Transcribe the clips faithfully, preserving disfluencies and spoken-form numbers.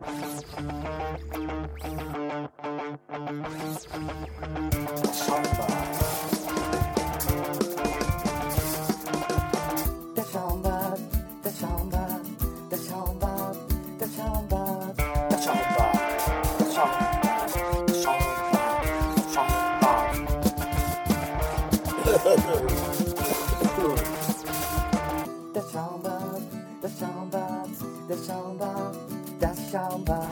Das Schaumbad, das Schaumbad, das Schaumbad, das Schaumbad.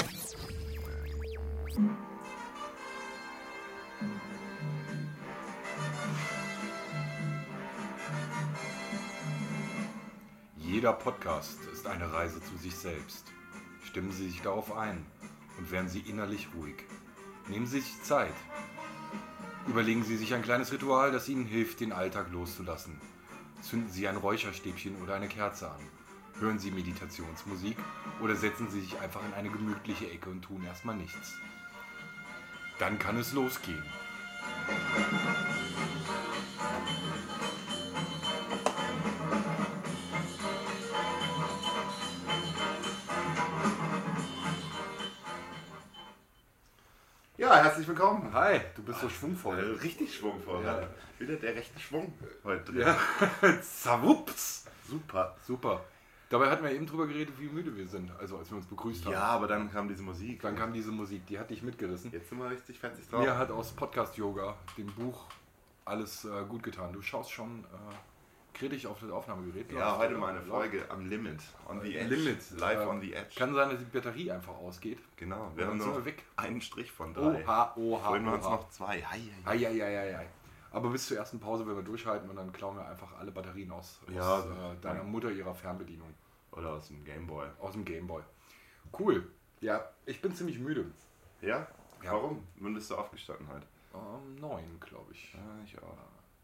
Jeder Podcast ist eine Reise zu sich selbst. Stimmen Sie sich darauf ein und werden Sie innerlich ruhig. Nehmen Sie sich Zeit. Überlegen Sie sich ein kleines Ritual, das Ihnen hilft, den Alltag loszulassen. Zünden Sie ein Räucherstäbchen oder eine Kerze an. Hören Sie Meditationsmusik oder setzen Sie sich einfach in eine gemütliche Ecke und tun erstmal nichts. Dann kann es losgehen. Ja, herzlich willkommen. Hi, du bist so schwungvoll. Äh, richtig schwungvoll. Ja. Ja. Wieder der rechte Schwung heute drin. Ja, zawups. Super. Super. Dabei hatten wir eben drüber geredet, wie müde wir sind, also als wir uns begrüßt haben. Ja, aber dann kam diese Musik. Dann kam diese Musik, die hat dich mitgerissen. Jetzt sind wir richtig fetzig drauf. Mir hat aus Podcast-Yoga, dem Buch, alles äh, gut getan. Du schaust schon äh, kritisch auf das Aufnahmegerät. Ja, Läuft, heute oder? mal eine Läuft. Folge am Limit. On the Edge. Limit. Live Äh, on the Edge. Kann sein, dass die Batterie einfach ausgeht. Genau. Und Wir dann haben sind nur wir weg. einen Strich von drei. Oha, oha, Vorhin waren es oha. noch zwei. Hei, hei. Ei, ei, ei, ei, ei. Aber bis zur ersten Pause werden wir durchhalten und dann klauen wir einfach alle Batterien aus, Ja, aus äh, deiner Mutter ihrer Fernbedienung. Oder aus dem Gameboy. Aus dem Gameboy. Cool. Ja, ich bin ziemlich müde. Ja? Ja. Warum? Wann bist du aufgestanden heute? Ähm, neun, glaube ich. Ja, ich auch.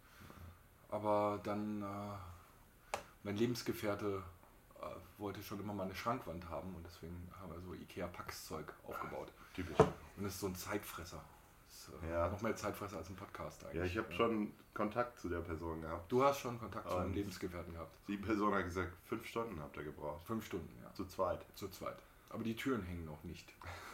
Aber dann, äh, mein Lebensgefährte äh, wollte schon immer mal eine Schrankwand haben und deswegen haben wir so Ikea-Pax-Zeug aufgebaut. Typisch. Und das ist so ein Zeitfresser. Das ist äh, Ja. noch mehr Zeitfresser als ein Podcast eigentlich. Ja, ich habe schon Kontakt zu der Person gehabt. Du hast schon Kontakt zu einem Und- Lebensgefährten gehabt. Die Person hat gesagt, fünf Stunden habt ihr gebraucht. Fünf Stunden, ja. Zu zweit. Zu zweit. Aber die Türen hängen noch nicht.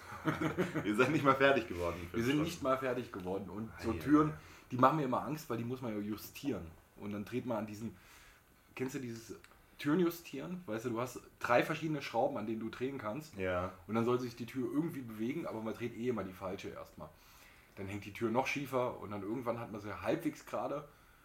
Ihr seid nicht mal fertig geworden. in fünf Wir sind Stunden. nicht mal fertig geworden. Und so Ei, ei, Türen, die machen mir immer Angst, weil die muss man ja justieren. Und dann dreht man an diesen, kennst du dieses Türen justieren? Weißt du, du hast drei verschiedene Schrauben, an denen du drehen kannst. Ja. Und dann soll sich die Tür irgendwie bewegen, aber man dreht eh immer die falsche erstmal. Dann hängt die Tür noch schiefer und dann irgendwann hat man sie halbwegs gerade.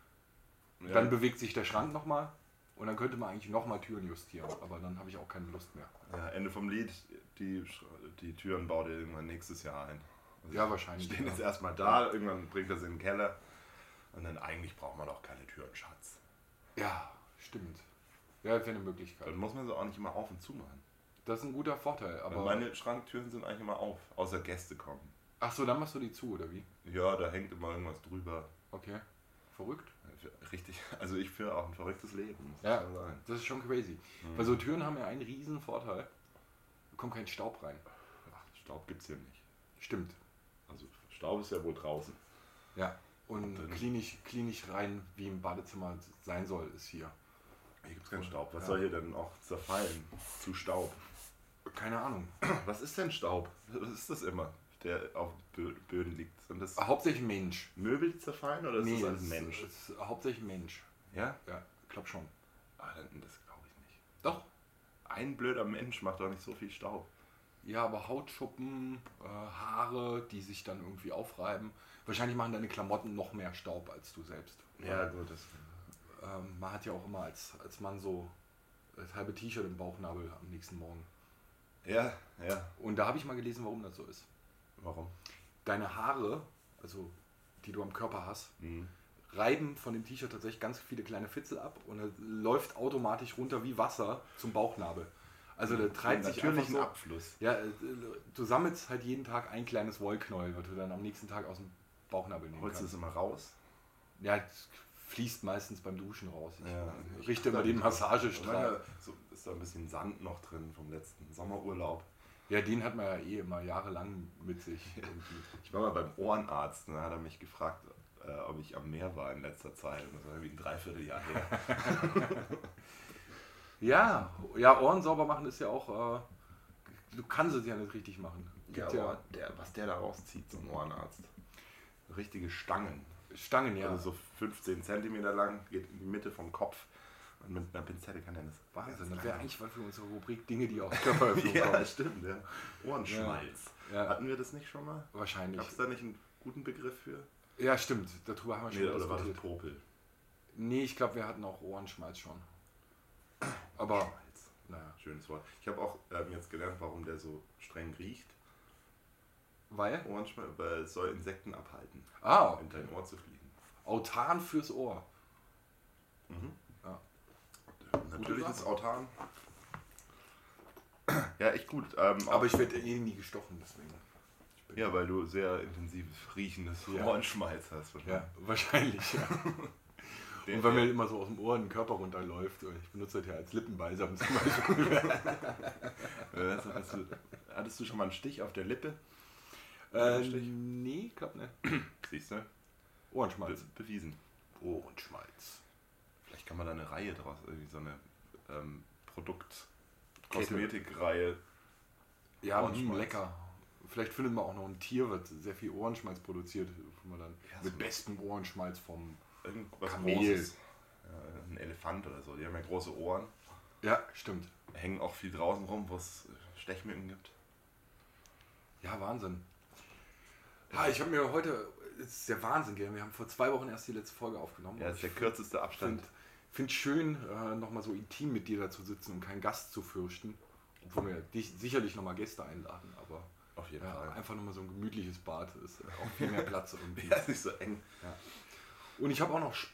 Ja. Dann bewegt sich der Schrank nochmal und dann könnte man eigentlich nochmal Türen justieren. Aber dann habe ich auch keine Lust mehr. Ja, Ende vom Lied, die, Sch- die Türen baut ihr irgendwann nächstes Jahr ein. Also Ja, wahrscheinlich. Stehen ja. jetzt erstmal da, irgendwann bringt das in den Keller. Und dann eigentlich braucht man doch keine Türen, Schatz. Ja, stimmt. Ja, das wäre eine Möglichkeit. Dann muss man sie auch nicht immer auf und zu machen. Das ist ein guter Vorteil. Aber Aber meine Schranktüren sind eigentlich immer auf, außer Gäste kommen. ach so, dann machst du die zu, oder wie? Ja, da hängt immer irgendwas drüber. Okay. Verrückt. Richtig, also ich führe auch ein verrücktes Leben, muss Ja. ich schon sagen. Das ist schon crazy. Mhm. Weil so Türen haben ja einen riesen Vorteil. Da kommt kein Staub rein. Ach, Staub gibt's hier nicht. Stimmt. Also Staub ist ja wohl draußen. Ja. Und dann- klinisch, klinisch rein, wie im Badezimmer sein soll, ist hier. Hier gibt's keinen Staub. Was Ja. soll hier denn auch zerfallen zu Staub? Keine Ahnung. Was ist denn Staub? Was ist das immer, der auf Bö- Böden liegt? Sind das Hauptsächlich Mensch. Möbel, die zerfallen oder ist Nee, das ein es- Mensch? es ist hauptsächlich Mensch. Ja? Ja, glaub schon. Ah, dann, das glaube ich nicht. Doch. Ein blöder Mensch macht doch nicht so viel Staub. Ja, aber Hautschuppen, äh, Haare, die sich dann irgendwie aufreiben. Wahrscheinlich machen deine Klamotten noch mehr Staub als du selbst. Ja, gut. Das, Ähm, man hat ja auch immer als, als Mann so das halbe T-Shirt im Bauchnabel am nächsten Morgen. ja, ja. Und da habe ich mal gelesen, warum das so ist. Warum? Deine Haare, also die du am Körper hast, Mhm. reiben von dem T-Shirt tatsächlich ganz viele kleine Fitzel ab und es läuft automatisch runter wie Wasser zum Bauchnabel. Also der treibt sich einfach natürlichen so. Abfluss. Ja, äh, du sammelst halt jeden Tag ein kleines Wollknäuel, was du dann am nächsten Tag aus dem Bauchnabel nehmen Holst du kannst. es immer raus? Ja, es fließt meistens beim Duschen raus. Ich Ja. richte immer den Massagestrahl. So ist da ein bisschen Sand noch drin vom letzten Sommerurlaub. Ja, den hat man ja eh immer jahrelang mit sich. irgendwie. Ich war mal beim Ohrenarzt und da hat er mich gefragt, äh, ob ich am Meer war in letzter Zeit. Und das war irgendwie ein Dreivierteljahr her. Ja, ja, Ohren sauber machen ist ja auch, äh, du kannst es ja nicht richtig machen. Ja, Gibt aber der, was der da rauszieht, so ein Ohrenarzt. Richtige Stangen. Stangen, ja. Also so fünfzehn Zentimeter lang, geht in die Mitte vom Kopf. Und mit einer Pinzette kann er das. Wahnsinn, das wäre eigentlich was für unsere Rubrik Dinge, die aus Körperöffnung Ja, kommen. stimmt, ja. Ohrenschmalz. Ja. Hatten wir das nicht schon mal? Wahrscheinlich. Gab es da nicht einen guten Begriff für? Ja, stimmt. Darüber haben wir schon Nee, oder war das diskutiert. Popel? Nee, ich glaube, wir hatten auch Ohrenschmalz schon. Aber, Schmalz. naja. Schönes Wort. Ich habe auch ähm, jetzt gelernt, warum der so streng riecht. Weil? Ohrenschmalz, weil es soll Insekten abhalten, Ah, in dein Ohr zu fliegen. Autan fürs Ohr. Mhm. Ja. Natürlich Sache. ist Autan. Ja, echt gut. Ähm, Aber auch- ich werde eh nie gestochen, deswegen. Ich bin- Ja, weil du sehr intensiv riechendes Ja. Ohrenschmalz hast. Ja, wahrscheinlich, ja. Den Und weil mir hier- immer so aus dem Ohr in den Körper runterläuft. Ich benutze das ja als Lippenbalsam zum Beispiel. Äh, hast, hast du, hattest du schon mal einen Stich auf der Lippe? äh, Stich? nee, glaub nicht. Siehst du? Be Ohrenschmalz. bewiesen. Ohrenschmalz. Vielleicht kann man da eine Reihe draus, irgendwie so eine ähm, Produkt-Kosmetikreihe. Ja, Ohrenschmalz. mh, lecker. Vielleicht findet man auch noch ein Tier, was sehr viel Ohrenschmalz produziert. Wo man dann Ja, mit so- bestem Ohrenschmalz vom... Irgendwas Kamel. Großes. Ja, ein Elefant oder so. Die haben ja große Ohren. Ja, stimmt. Hängen auch viel draußen rum, wo es Stechmücken gibt. Ja, Wahnsinn. Ja, ich habe mir heute... Es ist der Wahnsinn, gell? Wir haben vor zwei Wochen erst die letzte Folge aufgenommen. Ja, das ist der kürzeste Ich Abstand. finde find schön, äh, nochmal so intim mit dir da zu sitzen und keinen Gast zu fürchten. Obwohl wir dich sicherlich nochmal Gäste einladen, aber Auf jeden ja, Fall. einfach nochmal so ein gemütliches Bad ist auch viel mehr Platz irgendwie. Ja, ist nicht so eng. Und ich habe auch noch sch-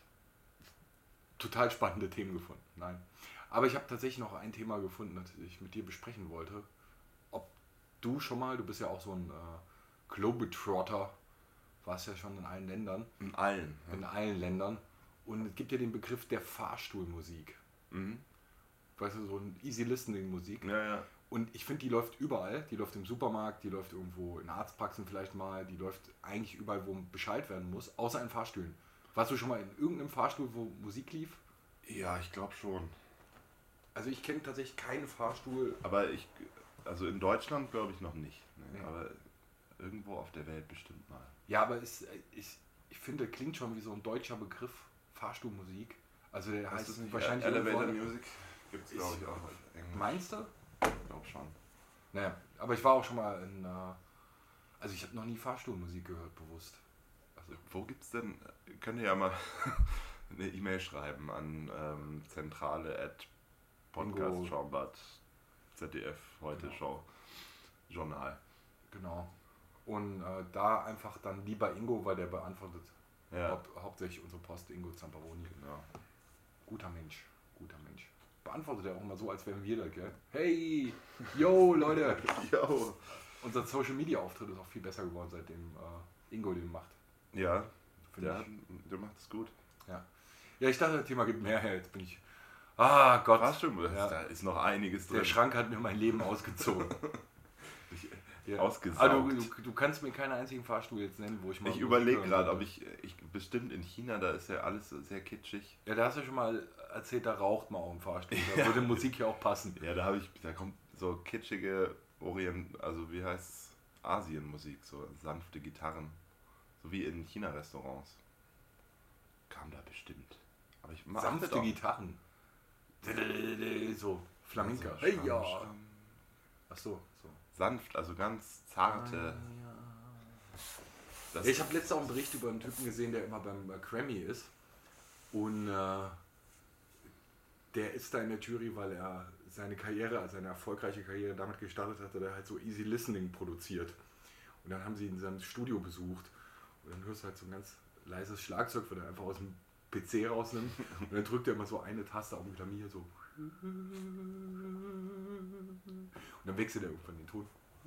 total spannende Themen gefunden. Nein. Aber ich habe tatsächlich noch ein Thema gefunden, das ich mit dir besprechen wollte. Ob du schon mal, du bist ja auch so ein äh, Globetrotter, warst ja schon in allen Ländern, In allen. in allen Ländern. Und es gibt ja den Begriff der Fahrstuhlmusik. Mhm. Weißt du, so ein Easy Listening Musik. Ja, ja. Und ich finde, die läuft überall. Die läuft im Supermarkt, die läuft irgendwo in Arztpraxen vielleicht mal, die läuft eigentlich überall, wo Bescheid werden muss, außer in Fahrstühlen. Warst du schon mal in irgendeinem Fahrstuhl, wo Musik lief? Ja, ich glaube schon. Also ich kenne tatsächlich keinen Fahrstuhl. Aber ich, also in Deutschland glaube ich noch nicht. Ne? Nee. Aber irgendwo auf der Welt bestimmt mal. Ja, aber es, ich, ich finde, klingt schon wie so ein deutscher Begriff, Fahrstuhlmusik. Also der heißt es nicht wahrscheinlich Elevator irgendwo- Music? Gibt es glaube ich auch auf Englisch. Meinst du? Ich glaube schon. Naja, aber ich war auch schon mal in, äh, also ich habe noch nie Fahrstuhlmusik gehört, bewusst. Also, Wo gibt's denn, könnt ihr ja mal eine E-Mail schreiben an ähm, zentrale at Podcast Ingo. Schaumbad Z D F heute Genau. Show Journal. genau. Und äh, da einfach dann lieber Ingo, weil der beantwortet Ja, haupt, hauptsächlich unsere Post, Ingo Zamperoni. genau. Guter Mensch, guter Mensch. Beantwortet er auch immer so, als wären wir da, gell? Hey, yo, Leute! Jo. Unser Social Media Auftritt ist auch viel besser geworden, seitdem äh, Ingo den macht. Ja, Finde der, ich. hat- der macht es gut. Ja. Ja, ich dachte, das Thema gibt mehr her. Jetzt bin ich. Ah Gott. Fahrstuhl, Ja. da ist noch einiges Der drin. Schrank hat mir mein Leben ausgezogen. Ja. Ausgesaugt. Ah, du, du, du kannst mir keinen einzigen Fahrstuhl jetzt nennen, wo ich mal. Ich Musik überlege hören gerade, wollte. ob ich, ich bestimmt in China, da ist ja alles so sehr kitschig. Ja, da hast du schon mal erzählt, da raucht man auch im Fahrstuhl. Da würde Musik ja auch passen. Ja, da habe ich, da kommt so kitschige Orient, also wie heißt es, Asienmusik, so sanfte Gitarren, so wie in China-Restaurants. Kam da bestimmt. Aber ich mag Sanfte Gitarren. So, Flamenca. Also, Hey, Schramm, ja. Schramm. Ach so, so. Sanft, also ganz zarte. Das Ja, ich habe letztens auch einen Bericht über einen Typen gesehen, der immer beim äh, Grammy ist. Und äh, der ist da in der Jury, weil er seine Karriere, also seine erfolgreiche Karriere damit gestartet hatte, der halt so Easy Listening produziert. Und dann haben sie ihn in seinem Studio besucht. Und dann hörst du halt so ein ganz leises Schlagzeug, weil er einfach aus dem P C rausnimmt. Und dann drückt er immer so eine Taste auf dem Klavier so. Und dann wechselt er irgendwann den Ton.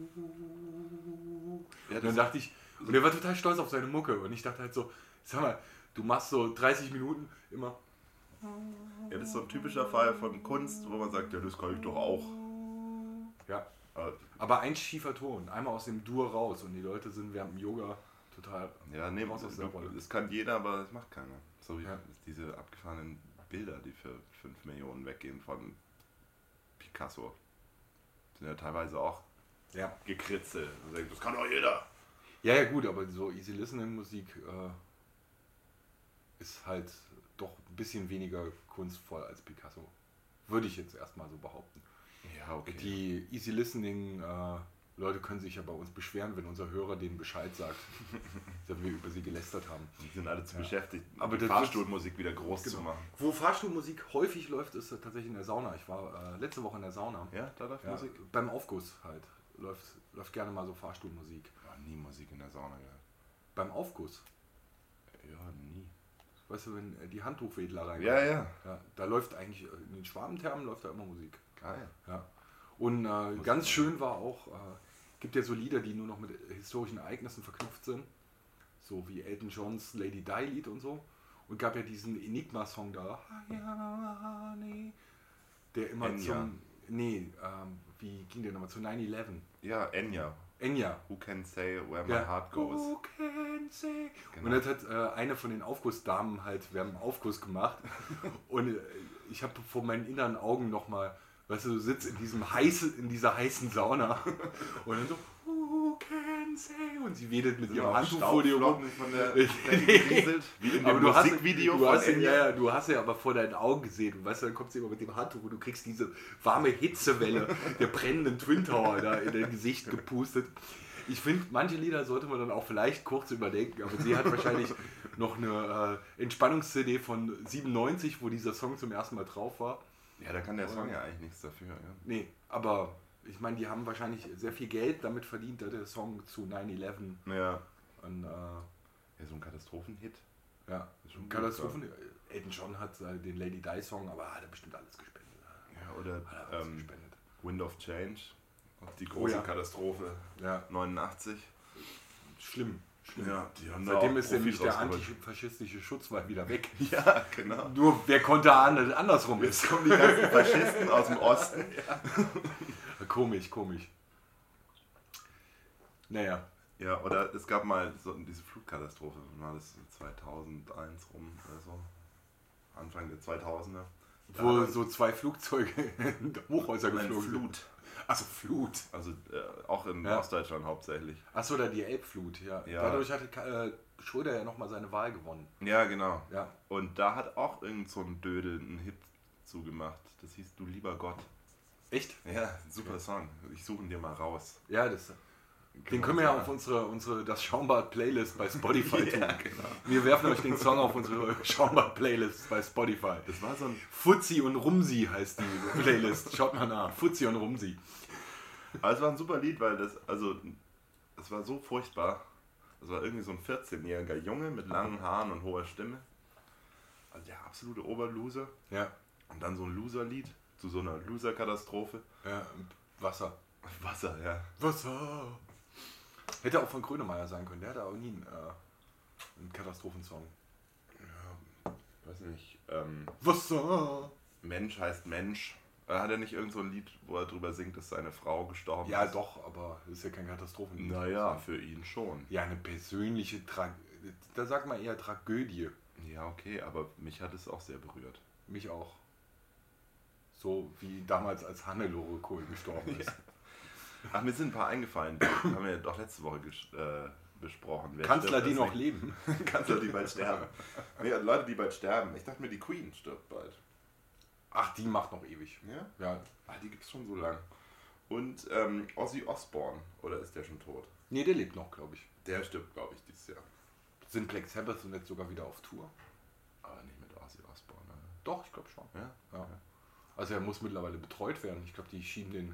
ja, Und dann das, dachte ich, und er war total stolz auf seine Mucke. Und ich dachte halt so, sag mal, du machst so dreißig Minuten immer. ja, das ist so ein typischer Fall von Kunst, wo man sagt, ja, das kann ich doch auch. Ja, Aber, aber ein schiefer Ton, einmal aus dem Dur raus. Und die Leute sind während dem Yoga total. ja, nee, Raus aus der Rolle. das kann jeder, aber das macht keiner. So wie Ja. diese abgefahrenen Bilder, die für fünf Millionen weggehen von Picasso. Sind ja teilweise auch Ja. Gekritzel. Und denkt, das kann doch jeder. Ja, ja, gut, aber so Easy Listening Musik äh, ist halt doch ein bisschen weniger kunstvoll als Picasso. Würde ich jetzt erstmal so behaupten. Ja, okay. Die Easy Listening äh, Leute können sich ja bei uns beschweren, wenn unser Hörer denen Bescheid sagt, dass wir über sie gelästert haben. Die sind alle zu Ja. beschäftigt, Aber die das Fahrstuhlmusik wieder groß Genau. zu machen. Wo Fahrstuhlmusik häufig läuft, ist tatsächlich in der Sauna. Ich war äh, letzte Woche in der Sauna. Ja, da läuft Ja, Musik? beim Aufguss halt. Läuft, läuft gerne mal so Fahrstuhlmusik. Ja, nie Musik in der Sauna gehört. Beim Aufguss. Ja, nie. Weißt du, wenn äh, die Handtuchwedler rein. Ja, ja. Ja, da läuft eigentlich, äh, in den Schwabenthermen läuft da immer Musik. Geil. Ja. Und äh, ganz schön war auch, äh, gibt ja so Lieder, die nur noch mit historischen Ereignissen verknüpft sind. So wie Elton Johns Lady Di Lied und so. Und gab ja diesen Enigma-Song da. Der immer Enya. zum. Nee, ähm, wie ging der nochmal? Zu nine eleven. Ja, Enya. Enya. Who can say where my Ja. heart goes? Who can say? Genau. Und das hat äh, eine von den Aufgussdamen halt, wir haben einen Aufguss gemacht. Und äh, ich habe vor meinen inneren Augen nochmal, weißt du, du sitzt in diesem heißen, in dieser heißen Sauna und dann so, who can say? Und sie wedelt mit ihrem Handtuch vor dir rum. von der Nee. gerieselt, wie in Aber dem du hast, Musikvideo du, von hast, ja, Enya. ja, du hast ja aber vor deinen Augen gesehen und weißt du, dann kommt sie immer mit dem Handtuch und du kriegst diese warme Hitzewelle der brennenden Twin Tower da in dein Gesicht gepustet. Ich finde, manche Lieder sollte man dann auch vielleicht kurz überdenken, aber sie hat wahrscheinlich noch eine äh, Entspannungs-C D von siebenundneunzig, wo dieser Song zum ersten Mal drauf war. Ja, da kann der Song ja eigentlich nichts dafür. Ja. Nee, aber ich meine, die haben wahrscheinlich sehr viel Geld damit verdient, dass der Song zu nine eleven Ja. und, äh, Ja, so ein Katastrophenhit. ja, Ist schon gut, Katastrophen. Elton John hat äh, den Lady Di Song, aber hat er bestimmt alles gespendet. Ja, oder Hat er alles ähm, gespendet. Wind of Change. Die Oh große ja. Katastrophe. Ja, neunundachtzig. schlimm. schlimm. Ja, die haben da Seitdem auch ist nämlich Profis der rausgeholt. antifaschistische Schutzwall wieder weg. Ja, genau. Nur wer konnte ahnen, dass es andersrum ist? Jetzt kommen die ganzen Faschisten aus dem Osten. Komisch, komisch. Naja, Ja, oder es gab mal so diese Flutkatastrophe, wann war das zweitausendeins rum oder so? Anfang der zweitausender. Da wo hat so zwei Flugzeuge in Hochhäuser dann geflogen sind. Flut. Achso, Flut. Also äh, auch in Ja. Ostdeutschland hauptsächlich. Achso, da die Elbflut, ja. Ja. Dadurch hatte äh, Schröder ja nochmal seine Wahl gewonnen. Ja, genau. Ja. Und da hat auch irgend so ein Dödel einen Hit zugemacht. Das hieß Du lieber Gott. Echt? Ja, super Song. Ich suche ihn dir mal raus. Ja, das, den können wir ja auf unsere, unsere das Schaumbad-Playlist bei Spotify tun. Ja, genau. Wir werfen euch den Song auf unsere Schaumbad-Playlist bei Spotify. Das war so ein. Fuzzi und Rumsi heißt die Playlist. Schaut mal nach. Fuzzi und Rumsi. Aber es war ein super Lied, weil das, also, es war so furchtbar. Es war irgendwie so ein vierzehnjähriger Junge mit langen Haaren und hoher Stimme. Also der absolute Oberloser. Ja, Und dann so ein Loser-Lied zu so einer Loser-Katastrophe. ja, und Wasser. Wasser, ja. Wasser. Hätte auch von Grönemeyer sein können. Der hatte auch nie einen, äh, einen Katastrophensong. ja. Weiß nicht. Ähm, Wasser. Mensch heißt Mensch. Äh, Hat er nicht irgend so ein Lied, wo er drüber singt, dass seine Frau gestorben Ja, ist? doch, aber das ist ja kein Katastrophenlied. Naja, für ihn schon. Ja, eine persönliche Tragödie. Da sagt man eher Tragödie. Ja, okay, aber mich hat es auch sehr berührt. Mich auch. So wie damals, als Hannelore Kohl gestorben ist. Ach, mir sind ein paar eingefallen, die haben wir doch letzte Woche ges- äh, besprochen. Wer Kanzler, stirbt, die ist noch nicht- leben. Kanzler, die bald sterben. Nee, Leute, die bald sterben. Ich dachte mir, die Queen stirbt bald. Ach, die macht noch ewig. Ja? Ja. Ah, die gibt's schon so lang. Und ähm, Ozzy Osbourne, oder ist der schon tot? Nee, der lebt noch, glaube ich. Der stirbt, glaube ich, dieses Jahr. Sind Black Sabbath und jetzt sogar wieder auf Tour? Aber nicht mit Ozzy Osbourne. Ne? Doch, ich glaube schon. Ja? Ja. Also er muss mittlerweile betreut werden. Ich glaube, die schieben den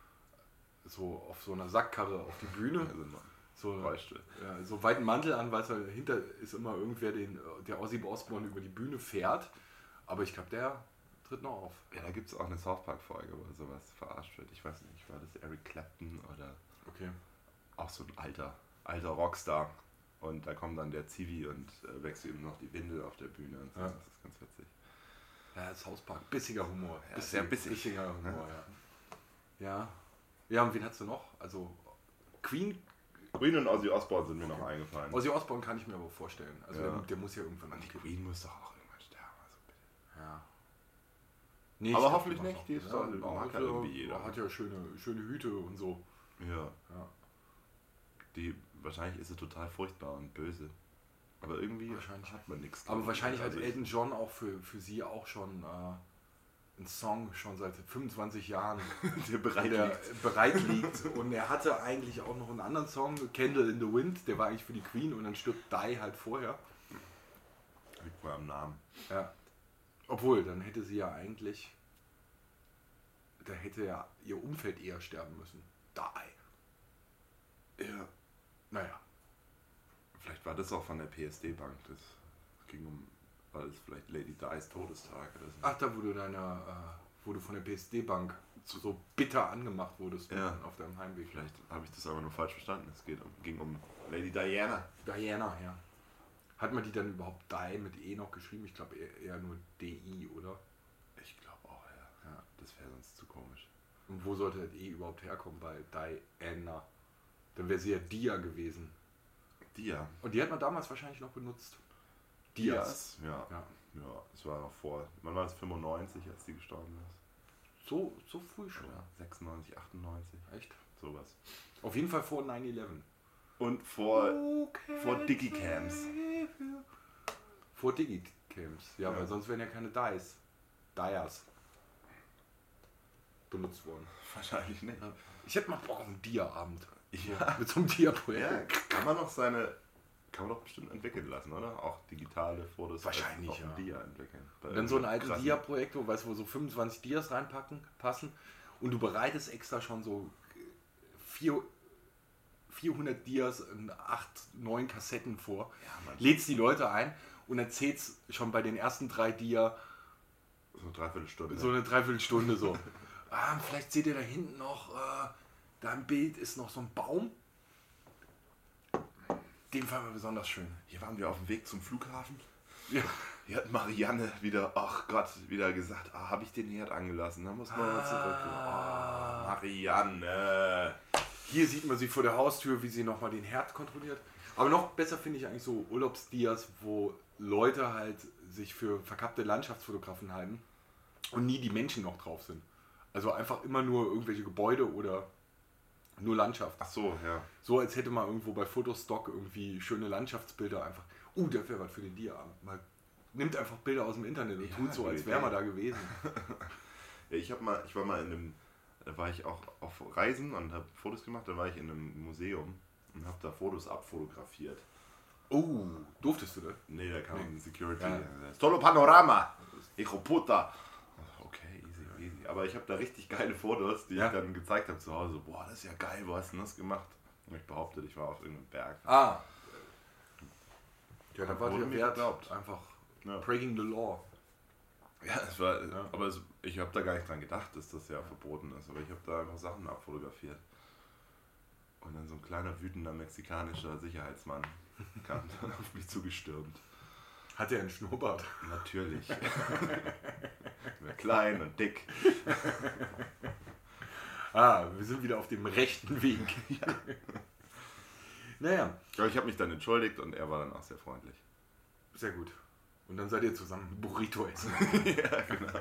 so auf so einer Sackkarre auf die Bühne. Also noch So, Rollstuhl. ja, so weiten Mantel an, weil dahinter ist immer irgendwer, den der Ozzy Osbourne über die Bühne fährt. Aber ich glaube, der tritt noch auf. Ja, da gibt es auch eine South Park-Folge, wo sowas verarscht wird. Ich weiß nicht, war das Eric Clapton oder Okay. auch so ein alter, alter Rockstar. Und da kommt dann der Zivi und äh, wechselt ihm noch die Windel auf der Bühne und so. Ja. Das ist ganz witzig. Ja, South Park, bissiger Humor. Ja, sehr bissig. Bissiger Humor, ja. Ja. Ja, und wen hast du noch? Also Queen, Queen und Ozzy Osbourne sind mir noch eingefallen. Ozzy Osbourne kann ich mir aber vorstellen. Also Ja. der, der muss ja irgendwann Und die umkippen. Queen muss doch auch irgendwann sterben. Also bitte. Ja. Nee, Aber ich glaub, hoffentlich macht nicht, noch. die ist doch- mag hat ja irgendwie jeder. Hat ja schöne, schöne Hüte und so. Ja. Ja. Die, wahrscheinlich ist sie total furchtbar und böse. Aber irgendwie Wahrscheinlich. hat man nichts. Aber gegen wahrscheinlich sie. hat Also ich- Elton John auch für, für sie auch schon äh, einen Song schon seit fünfundzwanzig Jahren der bereit der liegt. bereit liegt. Und er hatte eigentlich auch noch einen anderen Song, Candle in the Wind, der war eigentlich für die Queen und dann stirbt Die halt vorher. Liegt mal am Namen. Ja. Obwohl, dann hätte sie ja eigentlich, da hätte ja ihr Umfeld eher sterben müssen. Die. Ja. Naja. Vielleicht war das auch von der P S D-Bank. Das ging um, war das vielleicht Lady Di's Todestag oder so. Ach, da wo du deine, äh, wo du von der P S D-Bank so, so bitter angemacht wurdest Ja. auf deinem Heimweg. Vielleicht habe ich das aber nur falsch verstanden. Es geht um, ging um Lady Diana. Diana, ja. Hat man die dann überhaupt Die mit E noch geschrieben? Ich glaube eher, eher nur D I, oder? Ich glaube auch, ja. Ja. Das wäre sonst zu komisch. Und wo sollte das E überhaupt herkommen bei Diana? Dann wäre sie ja Dia gewesen. Dia. Und die hat man damals wahrscheinlich noch benutzt. Diaz. Ja. Ja. Ja, es war noch vor. Wann war es? fünfundneunzig, als die gestorben ist? So, so früh schon. Oder sechsundneunzig, achtundneunzig. Echt? Sowas. Auf jeden Fall vor neun elf. Und vor, vor Digicams. Vor Digicams, ja, Ja. weil sonst wären ja keine Dies. Dias benutzt worden. Wahrscheinlich nicht. Ich hätte mal Bock auf einen Dia-Abend. Ja. Mit so einem Dia-Projekt. Ja, kann man noch seine. Kann man doch bestimmt entwickeln lassen, oder? Auch digitale Fotos Wahrscheinlich, auf dem ja. Dia entwickeln. Bei Und dann so ein altes krassen- Dia-Projekt, weißt du, wo so fünfundzwanzig Dias reinpacken, passen und du bereitest extra schon so vier, vierhundert Dias in acht, neun Kassetten vor, Ja, Mann. lädst die Leute ein und erzählst schon bei den ersten drei Dia So eine Dreiviertelstunde. so eine Dreiviertelstunde so. Ah, vielleicht seht ihr da hinten noch, äh, da im Bild ist noch so ein Baum. Den fanden wir besonders schön. Hier waren wir auf dem Weg zum Flughafen. Ja. Hier hat Marianne wieder, ach Gott, wieder gesagt, ah, habe ich den Herd angelassen, da muss man Ah. zurück. Oh, Marianne. Hier sieht man sie vor der Haustür, wie sie nochmal den Herd kontrolliert. Aber noch besser finde ich eigentlich so Urlaubsdias, wo Leute halt sich für verkappte Landschaftsfotografen halten und nie die Menschen noch drauf sind. Also einfach immer nur irgendwelche Gebäude oder nur Landschaft. Ach so, ja. So als hätte man irgendwo bei Fotostock irgendwie schöne Landschaftsbilder einfach. Uh, das wäre was für den Dia-Abend. Man nimmt einfach Bilder aus dem Internet und Ja, tut so, gute als wäre man Idee. da gewesen. Ja, ich habe mal, ich war mal in einem, da war ich auch auf Reisen und habe Fotos gemacht, da war ich in einem Museum und habe da Fotos abfotografiert. Oh, durftest du das? Nee, da kam Nee. Security. Ja. Solo Panorama! Hijo puta! Okay, easy, easy. Aber ich habe da richtig geile Fotos, die Ja. ich dann gezeigt habe zu Hause. Boah, das ist ja geil, wo hast du denn das gemacht? Und ich behauptet, ich war auf irgendeinem Berg. Ah. Ja, da war Wurde der mir Wert geglaubt. einfach Ja, breaking the law. ja es war, Ja. aber es, ich habe da gar nicht dran gedacht, dass das ja verboten ist. Aber ich habe da einfach Sachen abfotografiert. Und dann so ein kleiner, wütender mexikanischer Sicherheitsmann kam dann auf mich zugestürmt. Hat er einen Schnurrbart? Natürlich. Klein und dick. Ah, wir sind wieder auf dem rechten Weg. Naja, Aber ich habe mich dann entschuldigt und er war dann auch sehr freundlich. sehr gut. Und dann seid ihr zusammen Burrito essen. Ja, genau.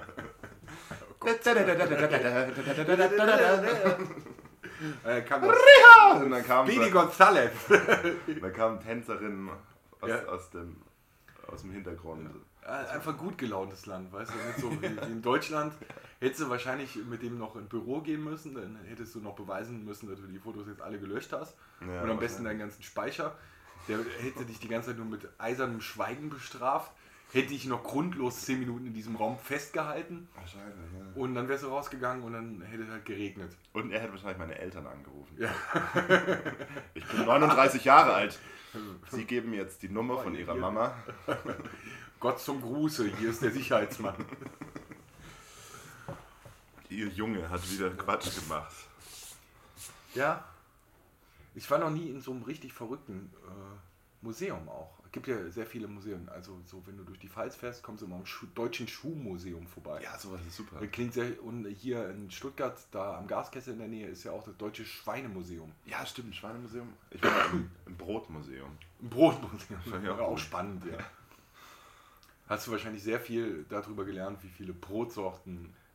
äh, kam das Und dann kamen Speedy so, González. da kamen Tänzerinnen aus, Ja. aus, dem, aus dem Hintergrund. Äh, Einfach gut gelauntes Land, weißt du? Nicht so wie wie in Deutschland hättest du wahrscheinlich mit dem noch ins Büro gehen müssen, dann hättest du noch beweisen müssen, dass du die Fotos jetzt alle gelöscht hast. Ja, und am besten wahrscheinlich. deinen ganzen Speicher. Der hätte dich die ganze Zeit nur mit eisernem Schweigen bestraft. Hätte ich noch grundlos zehn Minuten in diesem Raum festgehalten Wahrscheinlich, ja. und dann wärst du rausgegangen und dann hätte es halt geregnet. Und er hätte wahrscheinlich meine Eltern angerufen. Ja. Ich bin neununddreißig Jahre alt. Sie geben mir jetzt die Nummer von ihrer Hier. Mama. Gott zum Gruße, hier ist der Sicherheitsmann. Ihr Junge hat wieder Quatsch gemacht. Ja, ich war noch nie in so einem richtig verrückten äh, Museum auch. Es gibt ja sehr viele Museen. Also so, wenn du durch die Pfalz fährst, kommst du immer am Schu Deutschen Schuhmuseum vorbei. Ja, sowas ist super. Das klingt sehr, und hier in Stuttgart, da am Gaskessel in der Nähe, ist ja auch das Deutsche Schweinemuseum. Ja, stimmt, Schweinemuseum. Ich war mal im, im Brotmuseum. Ein Brotmuseum. Fand ich auch Ja, auch gut. spannend, ja. Hast du wahrscheinlich sehr viel darüber gelernt, wie viele Brotsorten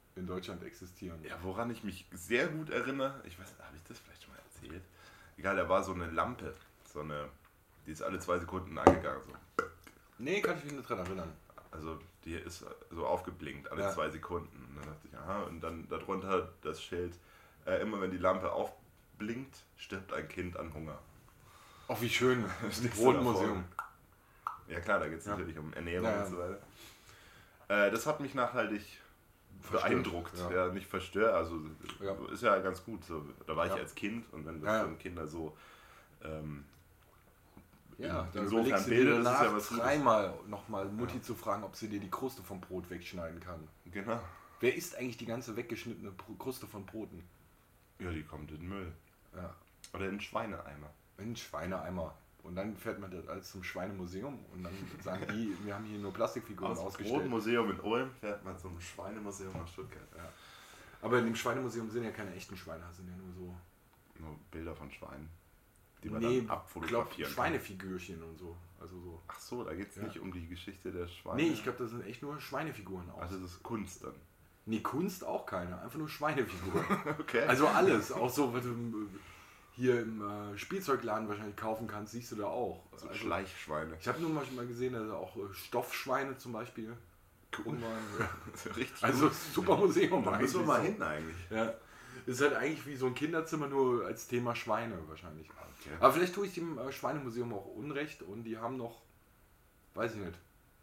in Deutschland existieren. Ja, woran ich mich sehr gut erinnere, ich weiß nicht, habe ich das vielleicht schon mal erzählt? Egal, da war so eine Lampe, so eine, die ist alle zwei Sekunden angegangen. So. Nee, kann ich mich nicht dran erinnern. Also die ist so aufgeblinkt, alle Ja. zwei Sekunden. Und dann dachte ich, aha, und dann darunter das Schild, äh, immer wenn die Lampe aufblinkt, stirbt ein Kind an Hunger. Ach, wie schön. Das Stehst du Brotenmuseum. Ja klar, da geht es Ja. natürlich um Ernährung Ja, ja. und so weiter. Äh, das hat mich nachhaltig Verstört, beeindruckt, ja. ja. nicht verstört. Also Ja. ist ja ganz gut. So. Da war ich Ja. als Kind und wenn das Ja, ja. dann Kinder so ähm, Ja, in- dann insofern überlegst du dir bildet, das ist danach ja was Gutes. dreimal nochmal Mutti Ja. zu fragen, ob sie dir die Kruste vom Brot wegschneiden kann. Genau. Wer isst eigentlich die ganze weggeschnittene Br- Kruste von Broten? Ja, die kommt in den Müll. Ja, Oder in den Schweineeimer. in Schweineeimer. Und dann fährt man das alles zum Schweinemuseum und dann sagen die, wir haben hier nur Plastikfiguren Aus dem ausgestellt. Brotmuseum in Ulm fährt man zum Schweinemuseum nach Stuttgart. Ja. Aber in dem Schweinemuseum sind ja keine echten Schweine, das sind ja nur so. Nur Bilder von Schweinen, die man Nee, dann ich glaube abfotografieren kann. Schweinefigürchen und so. Also so. Ach so, da geht es Ja. nicht um die Geschichte der Schweine. Nee, ich glaube, das sind echt nur Schweinefiguren aus. Also das ist Kunst dann. Nee, Kunst auch keine, einfach nur Schweinefiguren. Okay. Also alles, auch so, was du im, hier im äh, Spielzeugladen wahrscheinlich kaufen kannst, siehst du da auch. so Also, Schleichschweine. ich habe nur mal schon mal gesehen, dass auch äh, Stoffschweine zum Beispiel. Gucken wir. Richtig Also gut. super Museum Da müssen wir eigentlich mal so. hin eigentlich. Ja. Ist halt eigentlich wie so ein Kinderzimmer, nur als Thema Schweine wahrscheinlich. Okay. Aber vielleicht tue ich dem äh, Schweinemuseum auch Unrecht und die haben noch, weiß ich nicht,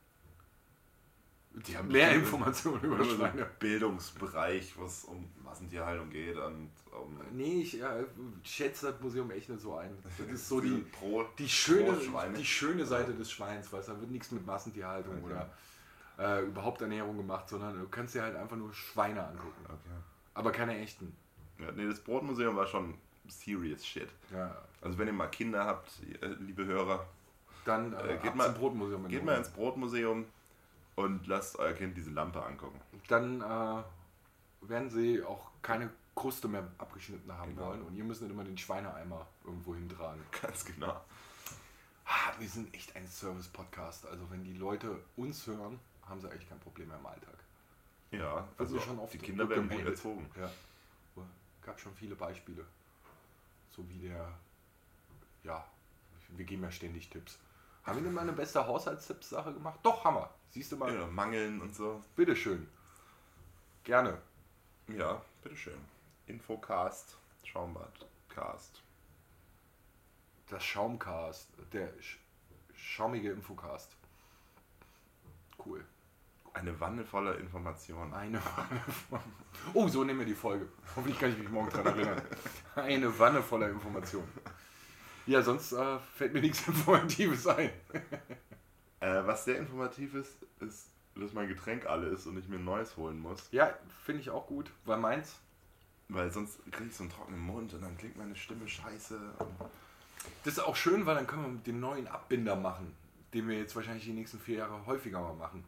Die haben mehr bestimmt Informationen über so einen Schweine. Bildungsbereich, wo es um Massentierhaltung geht und um Nee, ich äh, schätze das Museum echt nicht so ein. Das ist so die, Pro, die, schöne, Pro-Schweine. die schöne Seite des Schweins, weißt du, da wird nichts mit Massentierhaltung Okay. oder äh, überhaupt Ernährung gemacht, sondern du kannst dir halt einfach nur Schweine angucken. Okay. Aber keine echten. Ja, nee, das Brotmuseum war schon serious shit. Ja. Also wenn ihr mal Kinder habt, äh, liebe Hörer, Dann äh, Äh, geht ab mal- zum Brotmuseum. in geht Ulm. mal ins Brotmuseum und lasst euer Kind diese Lampe angucken. Dann äh, werden sie auch keine Kruste mehr abgeschnitten haben Genau. wollen und ihr müsst nicht immer den Schweineeimer irgendwo hintragen. Ganz genau. Ah, wir sind echt ein Service-Podcast. Also wenn die Leute uns hören, haben sie eigentlich kein Problem mehr im Alltag. Ja, Das also ist schon oft die Kinder werden gut rückgemeldet. erzogen. Ja. Gab schon viele Beispiele. So wie der, ja, wir geben ja ständig Tipps. Haben wir denn mal eine beste Haushaltstipps-Sache gemacht? Doch, haben wir. Siehst du mal, Ja, Mangeln und so. bitteschön. Gerne. Ja, bitteschön. Infocast, Schaumbadcast. Das Schaumcast, der sch schaumige Infocast. Cool. Eine Wanne voller Informationen. Eine Wanne von... Oh, so nehmen wir die Folge. Hoffentlich kann ich mich morgen daran erinnern. Eine Wanne voller Informationen. Ja, sonst äh, fällt mir nichts Informatives ein. Äh, was sehr informativ ist, ist, dass mein Getränk alle ist und ich mir ein neues holen muss. Ja, finde ich auch gut, weil meins... Weil sonst kriege ich so einen trockenen Mund und dann klingt meine Stimme scheiße. Das ist auch schön, weil dann können wir den neuen Abbinder machen, den wir jetzt wahrscheinlich die nächsten vier Jahre häufiger mal machen.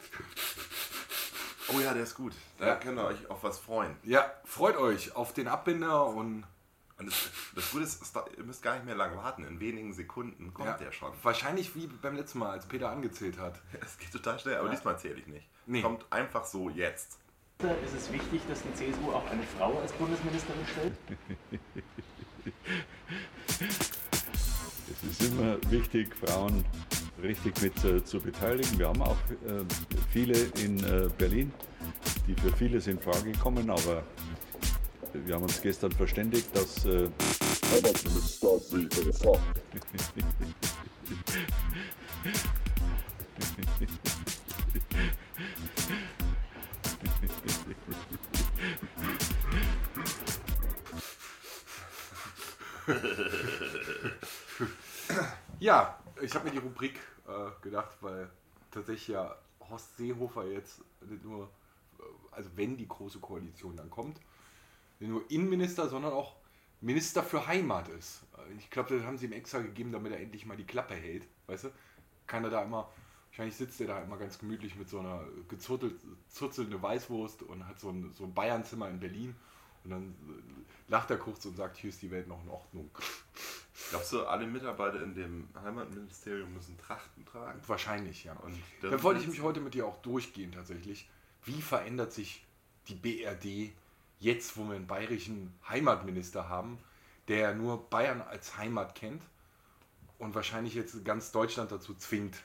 Oh ja, der ist gut. Da Ja. könnt ihr euch auf was freuen. Ja, freut euch auf den Abbinder und Und das, das Gute ist, es da- ihr müsst gar nicht mehr lange warten. In wenigen Sekunden kommt ja, der schon. wahrscheinlich wie beim letzten Mal, als Peter angezählt hat. Es geht total schnell, aber Ja. diesmal zähle ich nicht. Nee. Es kommt einfach so jetzt. Ist es wichtig, dass die C S U auch eine Frau als Bundesministerin stellt? Es ist immer wichtig, Frauen richtig mit äh, zu beteiligen. Wir haben auch äh, viele in äh, Berlin, die für vieles in Frage kommen, aber wir haben uns gestern verständigt, dass äh, Ja, ich habe mir die Rubrik äh, gedacht, weil tatsächlich ja Horst Seehofer jetzt nicht nur, äh, also wenn die große Koalition dann kommt, nicht nur Innenminister, sondern auch Minister für Heimat ist. Äh, Ich glaube, das haben sie ihm extra gegeben, damit er endlich mal die Klappe hält, weißt du? Kann er da immer, wahrscheinlich sitzt er da immer ganz gemütlich mit so einer gezurzelnden Weißwurst und hat so ein, so ein Bayernzimmer in Berlin und dann äh, lacht er kurz und sagt, hier ist die Welt noch in Ordnung. Glaubst du, alle Mitarbeiter in dem Heimatministerium müssen Trachten tragen? Wahrscheinlich, ja. Und Da wollte ich mich heute mit dir auch durchgehen tatsächlich. Wie verändert sich die B R D, jetzt wo wir einen bayerischen Heimatminister haben, der nur Bayern als Heimat kennt und wahrscheinlich jetzt ganz Deutschland dazu zwingt,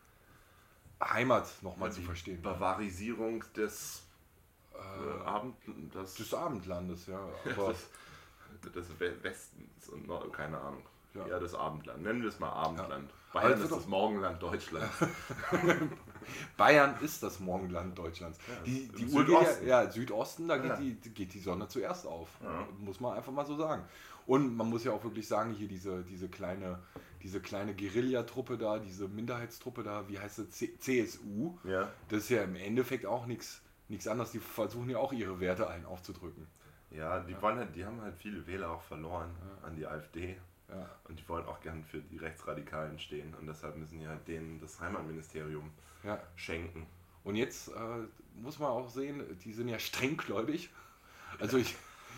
Heimat nochmal zu verstehen. Bavarisierung des äh, Abend, das, Des Abendlandes, ja. Aber des, des We- Westens und noch, keine Ahnung. Ja. Ja, das Abendland. Nennen wir es mal Abendland. Ja. Bayern Also ist doch- das Morgenland Deutschlands. Bayern ist das Morgenland Deutschlands. Ja, die im die Uhr geht Südosten. ja, ja, Südosten, da Ja. geht, die, geht die Sonne zuerst auf. Ja. Muss man einfach mal so sagen. Und man muss ja auch wirklich sagen, hier diese, diese kleine, diese kleine Guerillatruppe da, diese Minderheitstruppe da, wie heißt sie, C- C S U, Ja. das ist ja im Endeffekt auch nichts nichts anderes. Die versuchen ja auch ihre Werte allen aufzudrücken. Ja, die, Waren halt, die haben halt viele Wähler auch verloren an die AfD. Ja. Und die wollen auch gern für die Rechtsradikalen stehen. Und deshalb müssen die halt denen das Heimatministerium Ja. schenken. Und jetzt äh, muss man auch sehen, die sind ja strenggläubig. Also ich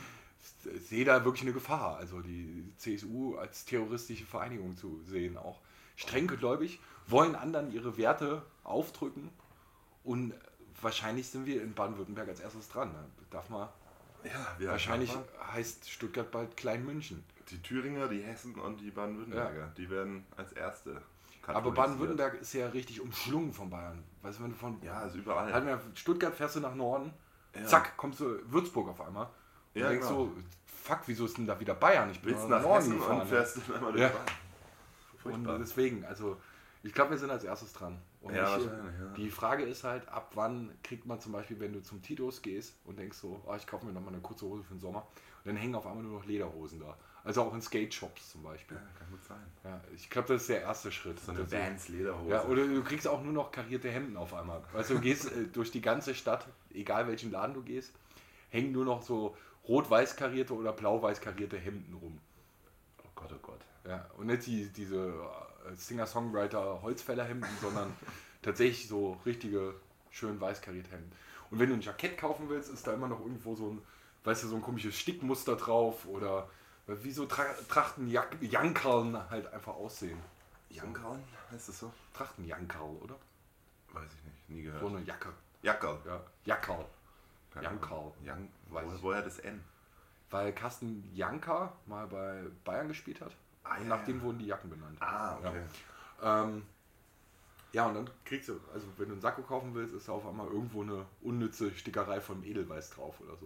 sehe da wirklich eine Gefahr, also die C S U als terroristische Vereinigung zu sehen auch. Strenggläubig, wollen anderen ihre Werte aufdrücken und wahrscheinlich sind wir in Baden-Württemberg als erstes dran. Ne? Darf man, Ja, wir wahrscheinlich haben heißt Stuttgart bald Klein-München. die Thüringer, die Hessen und die Baden-Württemberger. Die werden als erste Aber katholisiert. Baden-Württemberg ist ja richtig umschlungen von Bayern. Weißt du, wenn du von Ja, ist überall. halt mehr Stuttgart fährst du nach Norden, Ja. zack, kommst du Würzburg auf einmal. Und Ja, denkst genau. so, fuck, wieso ist denn da wieder Bayern? Ich bin Willst doch nach Norden Hessen gefahren, und ne? fährst dann einmal durch Ja. Bayern. Und Furchtbar. deswegen, also ich glaube, wir sind als erstes dran. Und Ja, ich, wahrscheinlich, ja. die Frage ist halt, ab wann kriegt man zum Beispiel, wenn du zum Titus gehst und denkst so, oh, ich kaufe mir nochmal eine kurze Hose für den Sommer, und dann hängen auf einmal nur noch Lederhosen da. Also auch in Skate-Shops zum Beispiel. Ja, kann gut sein. Ja, ich glaube, das ist der erste Schritt. So eine Das- Vans-Lederhose. Ja, oder du kriegst auch nur noch karierte Hemden auf einmal. Weißt du, du gehst äh, durch die ganze Stadt, egal welchen Laden du gehst, hängen nur noch so rot-weiß karierte oder blau-weiß karierte Hemden rum. Oh Gott, oh Gott. Ja, und nicht die, diese äh, Singer-Songwriter-Holzfällerhemden, sondern tatsächlich so richtige, schön weiß karierte Hemden. Und wenn du ein Jackett kaufen willst, ist da immer noch irgendwo so ein, weißt du, so ein komisches Stickmuster drauf oder wie so Tra Trachtenjankerln halt einfach aussehen. Jankerl, heißt das so? Trachtenjankerl, oder? Weiß ich nicht, nie gehört. So eine Jacke. Jackerl. Ja, Jackerl. Keine Jankerl. Ahnung. Jan Weiß wo, ich. woher das N? Weil Carsten Janker mal bei Bayern gespielt hat. Ah, und ja, nach dem ja. wurden die Jacken benannt. Ah, okay. Ja. Ähm, ja, und dann kriegst du, also wenn du einen Sakko kaufen willst, ist da auf einmal irgendwo eine unnütze Stickerei von Edelweiß drauf oder so.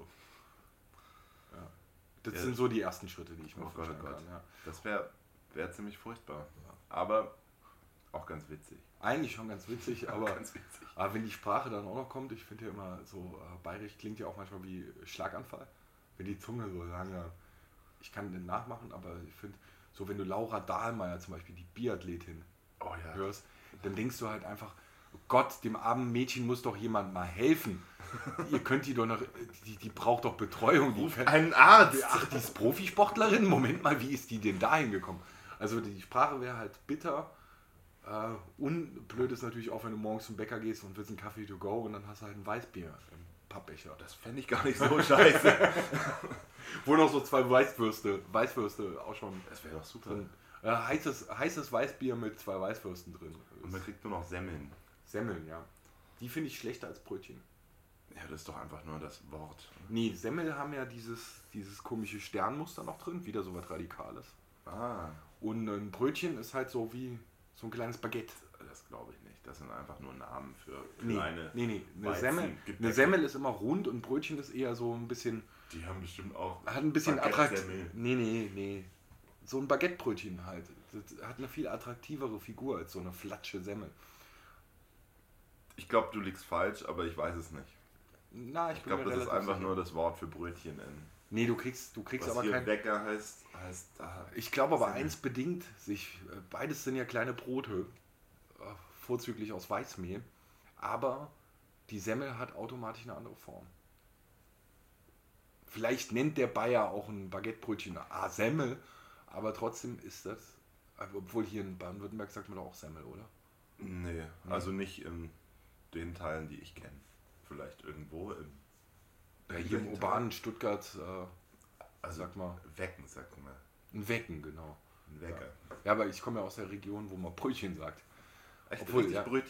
Ja. Das Ja. sind so die ersten Schritte, die ich mir Oh Gott, vorstellen oh Gott. kann. Ja. Das wäre wär ziemlich furchtbar. Aber auch ganz witzig. Eigentlich schon ganz witzig, aber, ganz witzig. aber wenn die Sprache dann auch noch kommt, ich finde ja immer so, äh, bayerisch klingt ja auch manchmal wie Schlaganfall. Wenn die Zunge so lange, ich kann den nachmachen, aber ich finde, so wenn du Laura Dahlmeier zum Beispiel, die Biathletin, Oh ja. hörst, dann denkst du halt einfach, oh Gott, dem armen Mädchen muss doch jemand mal helfen. Ihr könnt die doch noch, die, die braucht doch Betreuung. Die kann, Ein Arzt! ach, die ist Profisportlerin? Moment mal, wie ist die denn dahin gekommen? Also die Sprache wäre halt bitter. Äh, unblöd ist natürlich auch, wenn du morgens zum Bäcker gehst und willst einen Kaffee to go und dann hast du halt ein Weißbier im Pappbecher. Das fände ich gar nicht so scheiße. Wo noch so zwei Weißwürste, Weißwürste auch schon Das wäre doch super. drin. Äh, heißes, heißes Weißbier mit zwei Weißwürsten drin. Und man kriegt nur noch Semmeln. Semmeln, ja. Die finde ich schlechter als Brötchen. Ja, das ist doch einfach nur das Wort. Nee, Semmel haben ja dieses, dieses komische Sternmuster noch drin, wieder so was Radikales. Ah, Und ein Brötchen ist halt so wie so ein kleines Baguette. das glaube ich nicht. Das sind einfach nur Namen für Nee, kleine. nee, nee. Eine Weizen- Semmel, Gebäcke. eine Semmel ist immer rund und Brötchen ist eher so ein bisschen, Die haben bestimmt auch. hat ein bisschen attraktiv. Baguette-Semmel. Nee, nee, nee. So ein Baguettebrötchen halt. Das hat eine viel attraktivere Figur als so eine flatsche Semmel. Ich glaube, du liegst falsch, aber ich weiß es nicht. Na, ich, Ich bin glaube, mir das ist relativ einfach sicher. nur das Wort für Brötchen in. Nee, du kriegst, du kriegst Was aber hier kein. Bäcker heißt, heißt da. Ich glaube aber Semmel. eins bedingt sich. äh, Beides sind ja kleine Brote, äh, vorzüglich aus Weißmehl. Aber die Semmel hat automatisch eine andere Form. Vielleicht nennt der Bayer auch ein Baguettebrötchen ah, Semmel, aber trotzdem ist das. Obwohl hier in Baden-Württemberg sagt man doch auch Semmel, oder? Nee, also nicht in den Teilen, die ich kenne. Vielleicht irgendwo im. Ja, hier im welchen urbanen Stuttgart, äh, Also sag mal, Wecken, sagt man. ein Wecken, genau. Ein Wecker. Ja, aber ich komme ja aus der Region, wo man Brötchen sagt. Echt Obwohl, richtig ja. Brötchen.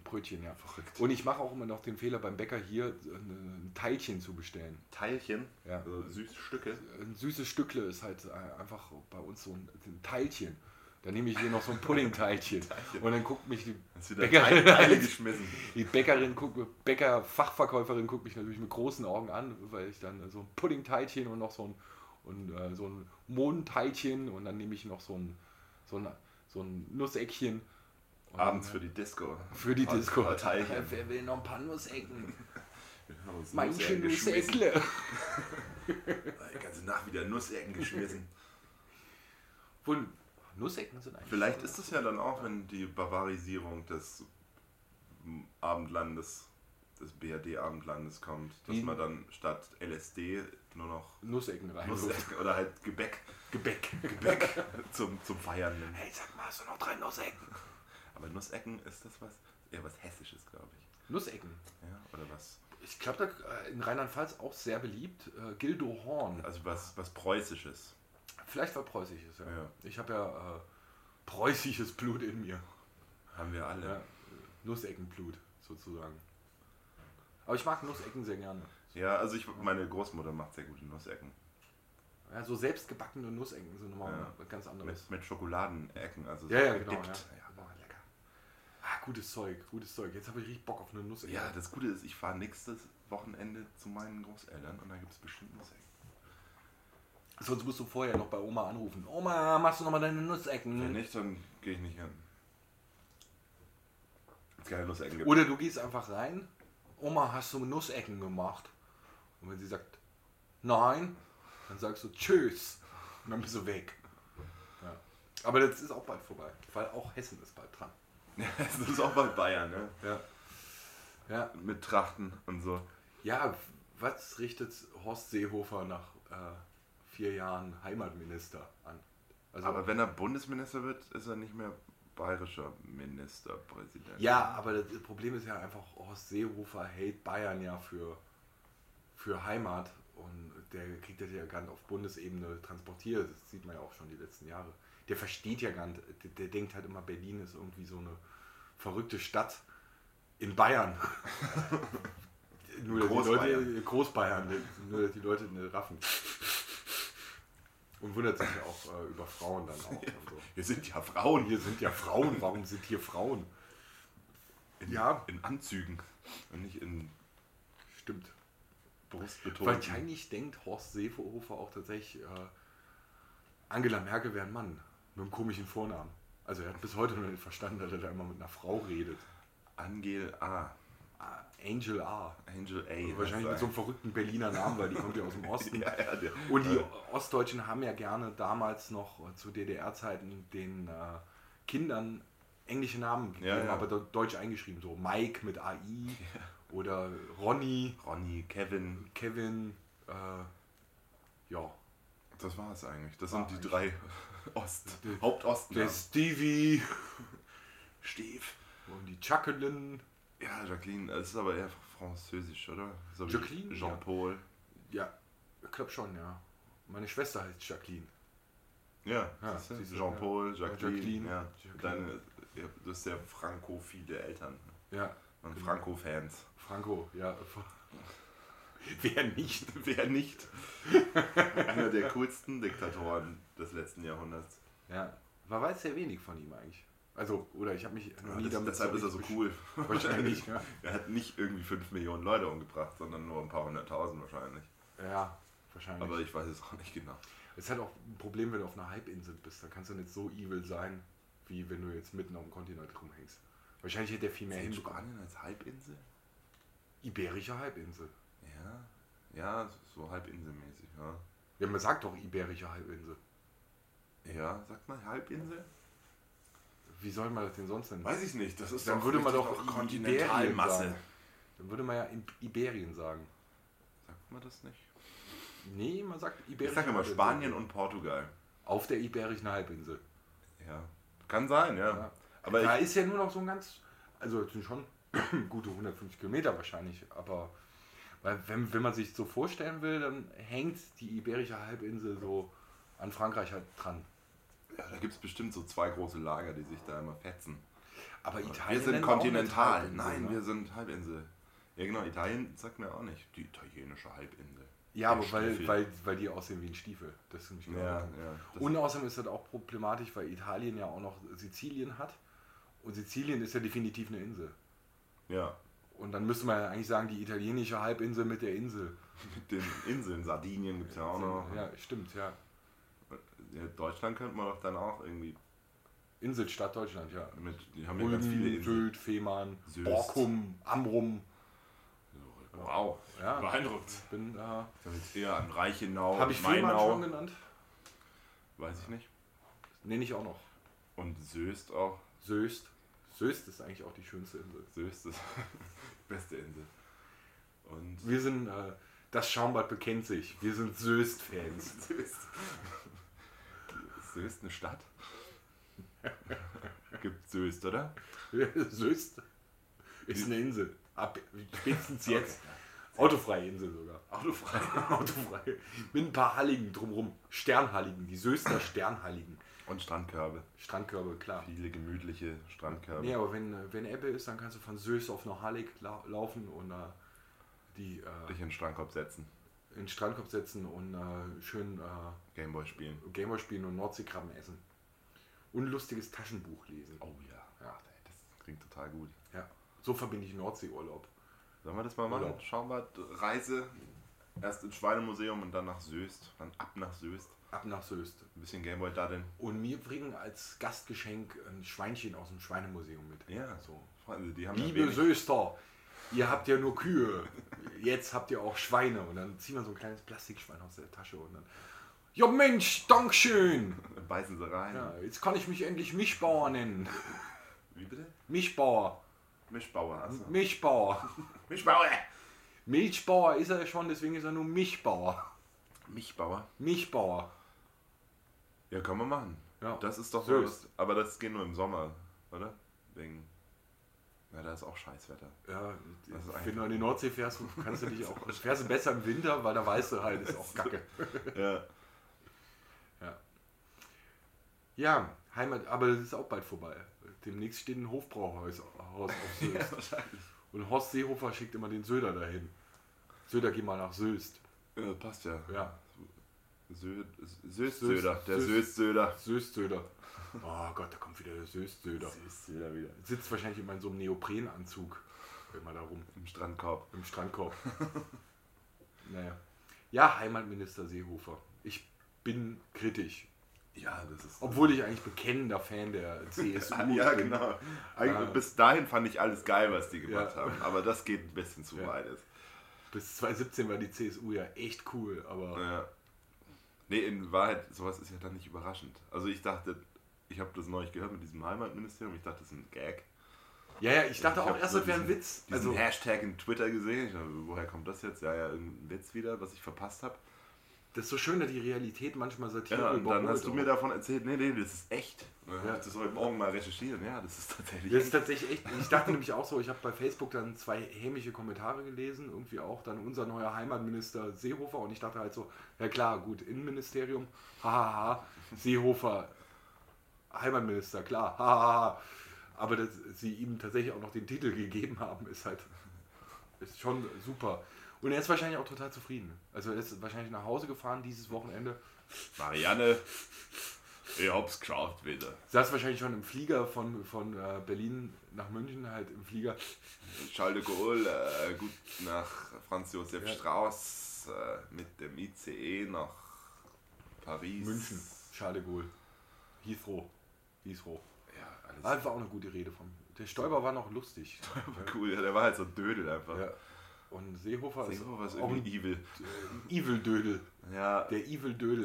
Brötchen, ja. Verrückt. Und ich mache auch immer noch den Fehler beim Bäcker hier, ein Teilchen zu bestellen. Teilchen, Ja. also süße Stücke. Ein süßes Stückle ist halt äh, einfach bei uns so ein, ein Teilchen. Da nehme ich hier noch so ein Pudding-Teilchen. Und dann guckt mich die Hast wieder Bäckerin, Teile, Teile geschmissen. die Bäckerin, guckt, Bäcker-Fachverkäuferin guckt mich natürlich mit großen Augen an, weil ich dann so ein Pudding-Teilchen und noch so ein, und, äh, so ein Mohnteilchen und dann nehme ich noch so ein, so ein, so ein Nusseckchen. Und Abends dann, für die Disco. Für die Ein Disco. paar Teilchen. Wer will noch ein paar Nussecken? Wir haben uns Manche Nussecken geschmissen. Nusseckle. Die ganze Nacht wieder Nussecken geschmissen. Wohl, Nussecken sind eigentlich... Vielleicht ist es ja dann auch, wenn die Bavarisierung des Abendlandes, des B R D-Abendlandes kommt, dass Wie? man dann statt L S D nur noch Nussecken rein. Nussecken oder halt Gebäck, Gebäck. Gebäck zum, zum Feiern nimmt. Hey, sag mal, hast du noch drei Nussecken? Aber Nussecken, ist das was? Eher was Hessisches, glaube ich. Nussecken. Ja, oder was? Ich glaube, da in Rheinland-Pfalz auch sehr beliebt. Äh, Gildo Horn. Also was, was Preußisches. Vielleicht war preußisches, ja. Ja. Ich habe ja äh, preußisches Blut in mir. Haben wir alle. Ja, Nusseckenblut sozusagen. Aber ich mag Nussecken sehr gerne. Ja, also ich, meine Großmutter macht sehr gute Nussecken. Ja, so selbstgebackene Nussecken sind nochmal Ja. was ganz anderes. Mit, mit Schokoladenecken, also Ja, so ja, genau. Ja. gedippt. Genau, lecker. Ah, gutes Zeug, gutes Zeug. Jetzt habe ich richtig Bock auf eine Nussecke. Ja, das Gute ist, ich fahre nächstes Wochenende zu meinen Großeltern und da gibt es bestimmt Nussecken. Sonst musst du vorher noch bei Oma anrufen. Oma, machst du nochmal deine Nussecken? Wenn nicht, dann gehe ich nicht hin. Es keine Nussecken gibt. Oder du gehst einfach rein. Oma, hast du Nussecken gemacht? Und wenn sie sagt, nein, dann sagst du tschüss. Und dann bist du weg. Ja. Aber das ist auch bald vorbei, weil auch Hessen ist bald dran. Das ist auch bei Bayern, ne? Ja. Ja, Mit Trachten und so. ja was richtet Horst Seehofer nach äh, vier Jahren Heimatminister an? Also, Aber wenn er Bundesminister wird, ist er nicht mehr bayerischer Ministerpräsident. ja, aber das Problem ist ja einfach, Horst Seehofer hält Bayern ja für, für Heimat und der kriegt das ja gar nicht auf Bundesebene transportiert. Das sieht man ja auch schon die letzten Jahre. Der versteht ja gar nicht, der, der denkt halt immer, Berlin ist irgendwie so eine verrückte Stadt in Bayern. Nur dass die Großbayern. Leute, Großbayern, nur dass die Leute eine raffen. Und wundert sich ja auch äh, über Frauen dann auch. Und so. Wir sind ja Frauen. Hier sind ja Frauen, warum sind hier Frauen? In, Ja. in Anzügen und nicht in Stimmt. Brustbetonung. Wahrscheinlich denkt Horst Seehofer auch tatsächlich, äh, Angela Merkel wäre ein Mann mit einem komischen Vornamen. Also er hat bis heute noch nicht verstanden, dass er da immer mit einer Frau redet. Angel A. Ah, Angel A. Angel A. Wahrscheinlich mit so einem verrückten Berliner Namen, weil die kommt ja aus dem Osten. Ja, ja, der, Und die äh, Ostdeutschen haben ja gerne damals noch äh, zu D D R-Zeiten den äh, Kindern englische Namen gegeben, Ja, ja. aber de- deutsch eingeschrieben. So Mike mit A I oder Ronny, Ronny, Kevin. Kevin, äh, ja. Das war es eigentlich. Das War sind die eigentlich- drei Ost Der- Hauptosten. Der Stevie Steve. und die Jacqueline. Ja, Jacqueline, das ist aber eher französisch, oder? So wie Jacqueline, Jean-Paul. Ja, ich glaube schon, ja. Meine Schwester heißt Jacqueline. Ja, Ja, siehst du? siehst du, Jean-Paul, ja. Jacqueline. Jacqueline, Ja. Jacqueline. Deine, ja, das ist der frankophile Eltern. Ja, Und Genau. Franco-Fans. Franco, ja. Wer nicht? Wer nicht? Einer der coolsten Diktatoren des letzten Jahrhunderts. Ja, man weiß sehr wenig von ihm eigentlich. Also, oder ich habe mich noch nie das, damit deshalb ist er so richtig cool. besch- Wahrscheinlich, ja. Er hat nicht irgendwie fünf Millionen Leute umgebracht, sondern nur ein paar hunderttausend wahrscheinlich. Ja, wahrscheinlich. Aber ich weiß es auch nicht genau. Es ist halt auch ein Problem, wenn du auf einer Halbinsel bist. Da kannst du nicht so evil sein, wie wenn du jetzt mitten auf dem Kontinent rumhängst. Wahrscheinlich hätte er viel mehr Zählt hinbekommen. Spanien als Halbinsel? Iberische Halbinsel. Ja, ja, so halbinselmäßig, ja. Ja, man sagt doch Iberische Halbinsel. Ja, sagt man Halbinsel? Wie soll man das denn sonst nennen? Weiß ich nicht, das ist Dann doch würde man richtig doch noch Kontinentalmasse sagen. Dann würde man ja in Iberien sagen. Sagt man das nicht? Nee, man sagt Ich Iberische sage immer Halbinsel. Spanien und Portugal. Auf der Iberischen Halbinsel. Ja, kann sein, ja. Ja. Aber da ich, ist ja nur noch so ein ganz, also es sind schon gute hundertfünfzig Kilometer wahrscheinlich, aber weil wenn, wenn man sich so vorstellen will, dann hängt die Iberische Halbinsel so an Frankreich halt dran. ja, da gibt es bestimmt so zwei große Lager, die sich da immer fetzen. Aber Italien Wir sind nennt man auch kontinental. nicht Halbinsel, Nein, ne? wir sind Halbinsel. Ja genau, Italien sagt mir auch nicht. Die italienische Halbinsel. Ja, Der aber weil, Stiefel. weil, weil die aussehen wie ein Stiefel. Das ist nämlich genau Ja, der ja. Punkt. Das Und außerdem ist das auch problematisch, weil Italien ja auch noch Sizilien hat. Und Sizilien ist ja definitiv eine Insel. ja. Und dann müsste man ja eigentlich sagen, die italienische Halbinsel mit der Insel. Mit den Inseln, Sardinien gibt es ja auch noch. Ja, stimmt, ja. Ja, Deutschland könnte man doch dann auch irgendwie Inselstadt Deutschland, ja. mit, die haben ja ganz viele Rügen, Inseln. Sylt, Fehmarn, Söst. Borkum, Amrum. Wow, Ja, Beeindruckt. bin, äh, ich habe jetzt eher an Reichenau, habe ich Fehmarn Mainau, schon genannt? weiß ich nicht. Nenne ich auch noch. Und Söst auch. Söst. Söst ist eigentlich auch die schönste Insel. Söst ist die beste Insel. Und Wir sind, äh, das Schaumbad bekennt sich. Wir sind Söst-Fans. Söst. Ist Söst eine Stadt? Gibt Söst, oder? Söst ist eine Insel. Ab spätestens jetzt. Autofreie Insel sogar. Autofrei. Autofrei. Mit ein paar Halligen drumherum. Sternhalligen. Die Söster Sternhalligen. Und Strandkörbe. Strandkörbe, klar. Viele gemütliche Strandkörbe. Nee, aber wenn, wenn Ebbe ist, dann kannst du von Söst auf eine Hallig lau laufen und äh, die äh, Dich in den Strandkorb setzen. in den Strandkorb setzen und äh, schön äh, Gameboy spielen. Gameboy spielen und Nordseekrabben essen. Und ein lustiges Taschenbuch lesen. Oh ja. Ja. Ach, das klingt total gut. Ja. So verbinde ich Nordseeurlaub. Sollen wir das mal machen? Urlaub. Schaumbad, Reise. Erst ins Schweinemuseum und dann nach Söst. Dann ab nach Söst. Ab nach Söst. Ein bisschen Gameboy daddeln. Und mir bringen als Gastgeschenk ein Schweinchen aus dem Schweinemuseum mit. Ja, So. Freunde, die haben ja Liebe wenig- Söster, ihr habt ja nur Kühe. Jetzt habt ihr auch Schweine. Und dann ziehen wir so ein kleines Plastikschwein aus der Tasche und dann. Ja Mensch, Dankeschön. Dann beißen sie rein. Ja, jetzt kann ich mich endlich Mischbauer nennen. Wie bitte? Mischbauer. Mischbauer. Achso. Mischbauer. Mischbauer! Milchbauer ist er schon, deswegen ist er nur Mischbauer. Mischbauer? Mischbauer. Ja, kann man machen. Ja. Das ist doch Söst. so. Aber das geht nur im Sommer, oder? Wegen. Ja, da ist auch Scheißwetter. Ja, Das ist wenn eigentlich- du an die Nordsee fährst, kannst du dich auch. Fährst du besser im Winter, weil da weißt du halt, ist auch Kacke. Ja. Ja. Ja, Heimat, aber das ist auch bald vorbei. Demnächst steht ein Hofbrauhaus Haus auf Söst. wahrscheinlich. Und Horst Seehofer schickt immer den Söder dahin. Söder, geh mal nach Söst. Ja, passt ja. Ja, Sö Söst-Söder. Der Söst- Söst-Söder. Söst-Söder. Oh Gott, da kommt wieder der Söst-Söder. Söst-Söder wieder. Sitzt wahrscheinlich immer in so einem Neoprenanzug immer da rum, Im Strandkorb. im Strandkorb. Naja. Ja, Heimatminister Seehofer. Ich bin kritisch. Ja, das ist. Obwohl ich eigentlich bekennender Fan der C S U Ah, ja, bin. genau. Eigentlich, Ah. Bis dahin fand ich alles geil, was die gemacht Ja. haben. Aber das geht ein bisschen zu Ja. weit. Jetzt. Bis zwanzig siebzehn war die C S U ja echt cool, aber Ja. Nee, in Wahrheit, sowas ist ja dann nicht überraschend. Also ich dachte, ich habe das neulich gehört mit diesem Heimatministerium, ich dachte, das ist ein Gag. ja, ja, ich dachte Ich auch hab erst, so das wäre ein diesen- Witz. Diesen Also, Hashtag in Twitter gesehen. Ich dachte, woher kommt das jetzt? Ja, ja, irgendein Witz wieder, was ich verpasst habe. das ist so schön, dass die Realität manchmal Satire Ja, und dann überholt hast du auch. mir davon erzählt, nee, nee, das ist echt. Ja. Ja. Das soll ich morgen mal recherchieren. Ja, das ist tatsächlich Das ist echt. tatsächlich echt. Ich dachte nämlich auch so, ich habe bei Facebook dann zwei hämische Kommentare gelesen, irgendwie auch dann unser neuer Heimatminister Seehofer und ich dachte halt so, ja klar, gut, Innenministerium, hahaha, Seehofer, Heimatminister, klar, hahaha. Aber dass sie ihm tatsächlich auch noch den Titel gegeben haben, ist halt ist schon super. Und er ist wahrscheinlich auch total zufrieden. Also er ist wahrscheinlich nach Hause gefahren dieses Wochenende, Marianne, ich hab's geschafft wieder. saß wahrscheinlich schon im Flieger von, von äh, Berlin nach München, halt im Flieger. Charles de Gaulle, äh, gut nach Franz Josef Ja. Strauß äh, mit dem I C E nach Paris. München, Charles de Gaulle, Heathrow, Heathrow. Ja, alles Ah, das war auch eine gute Rede von. Der Stoiber war noch lustig. cool. Ja, der war halt so Dödel einfach. Ja. Und Seehofer, Seehofer ist auch ein irgendwie evil. äh, Evil-Dödel. Ja, Der Evil-Dödel.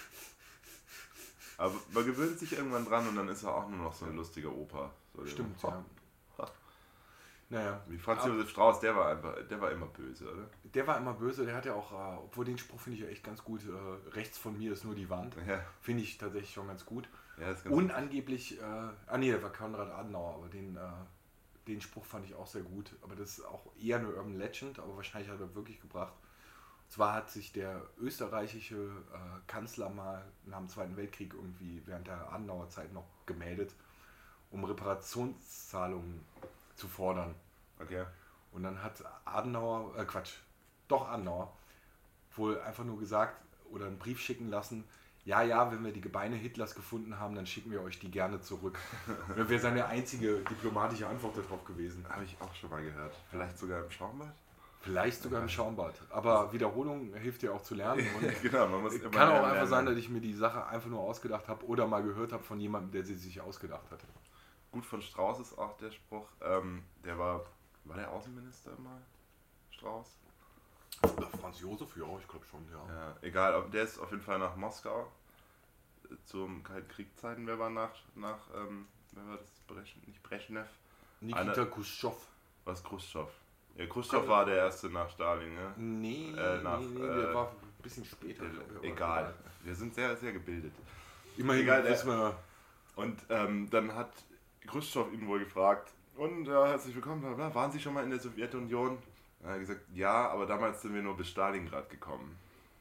aber man gewöhnt sich irgendwann dran und dann ist er auch nur noch so ein lustiger Opa. So der- Stimmt, Ha, ja. ha. Naja. Wie Franz Aber Josef Strauß, der war einfach, der war immer böse, oder? Der war immer böse, der hat ja auch, äh, obwohl den Spruch finde ich ja echt ganz gut, äh, rechts von mir ist nur die Wand. Ja, Finde ich tatsächlich schon ganz gut. ja das ist ganz Und angeblich, äh, ah nee, der war Konrad Adenauer, aber den, äh, den Spruch fand ich auch sehr gut. Aber das ist auch eher eine Urban Legend, aber wahrscheinlich hat er wirklich gebracht. Und zwar hat sich der österreichische äh, Kanzler mal nach dem Zweiten Weltkrieg irgendwie während der Adenauer Zeit noch gemeldet um Reparationszahlungen zu fordern. Okay. Und dann hat Adenauer, äh Quatsch, doch Adenauer, wohl einfach nur gesagt oder einen Brief schicken lassen, ja, ja, wenn wir die Gebeine Hitlers gefunden haben, dann schicken wir euch die gerne zurück. Das wäre seine einzige diplomatische Antwort darauf gewesen. Habe ich auch schon mal gehört. Vielleicht sogar im Schaumbad? Vielleicht sogar im Schaumbad. Aber Wiederholung hilft dir auch zu lernen. Und Genau, man muss immer kann auch lernen, einfach lernen. sein, dass ich mir die Sache einfach nur ausgedacht habe oder mal gehört habe von jemandem, der sie sich ausgedacht hat. Gut von Strauß ist auch der Spruch, ähm, der war, war der Außenminister mal? Strauß? Franz Josef, ja, ich glaube schon, ja. Ja, egal, aber der ist auf jeden Fall nach Moskau äh, zum Kalten Kriegszeiten. Wer war nach, nach ähm, wer war das? Breschnev, nicht Breschnev? Nikita Eine- Khrushchev. Was, Khrushchev? Ja, Khrushchev war der erste nach Stalin, ja? Nee, Äh, nach, nee, nee, der äh, war ein bisschen später. glaub ich, aber Egal, wir sind sehr, sehr gebildet. Immerhin Egal, der- wissen wir, Und ähm, dann hat Khrushchev ihn wohl gefragt, und ja, herzlich willkommen, bla bla, waren Sie schon mal in der Sowjetunion? Dann hat er gesagt, ja, aber damals sind wir nur bis Stalingrad gekommen.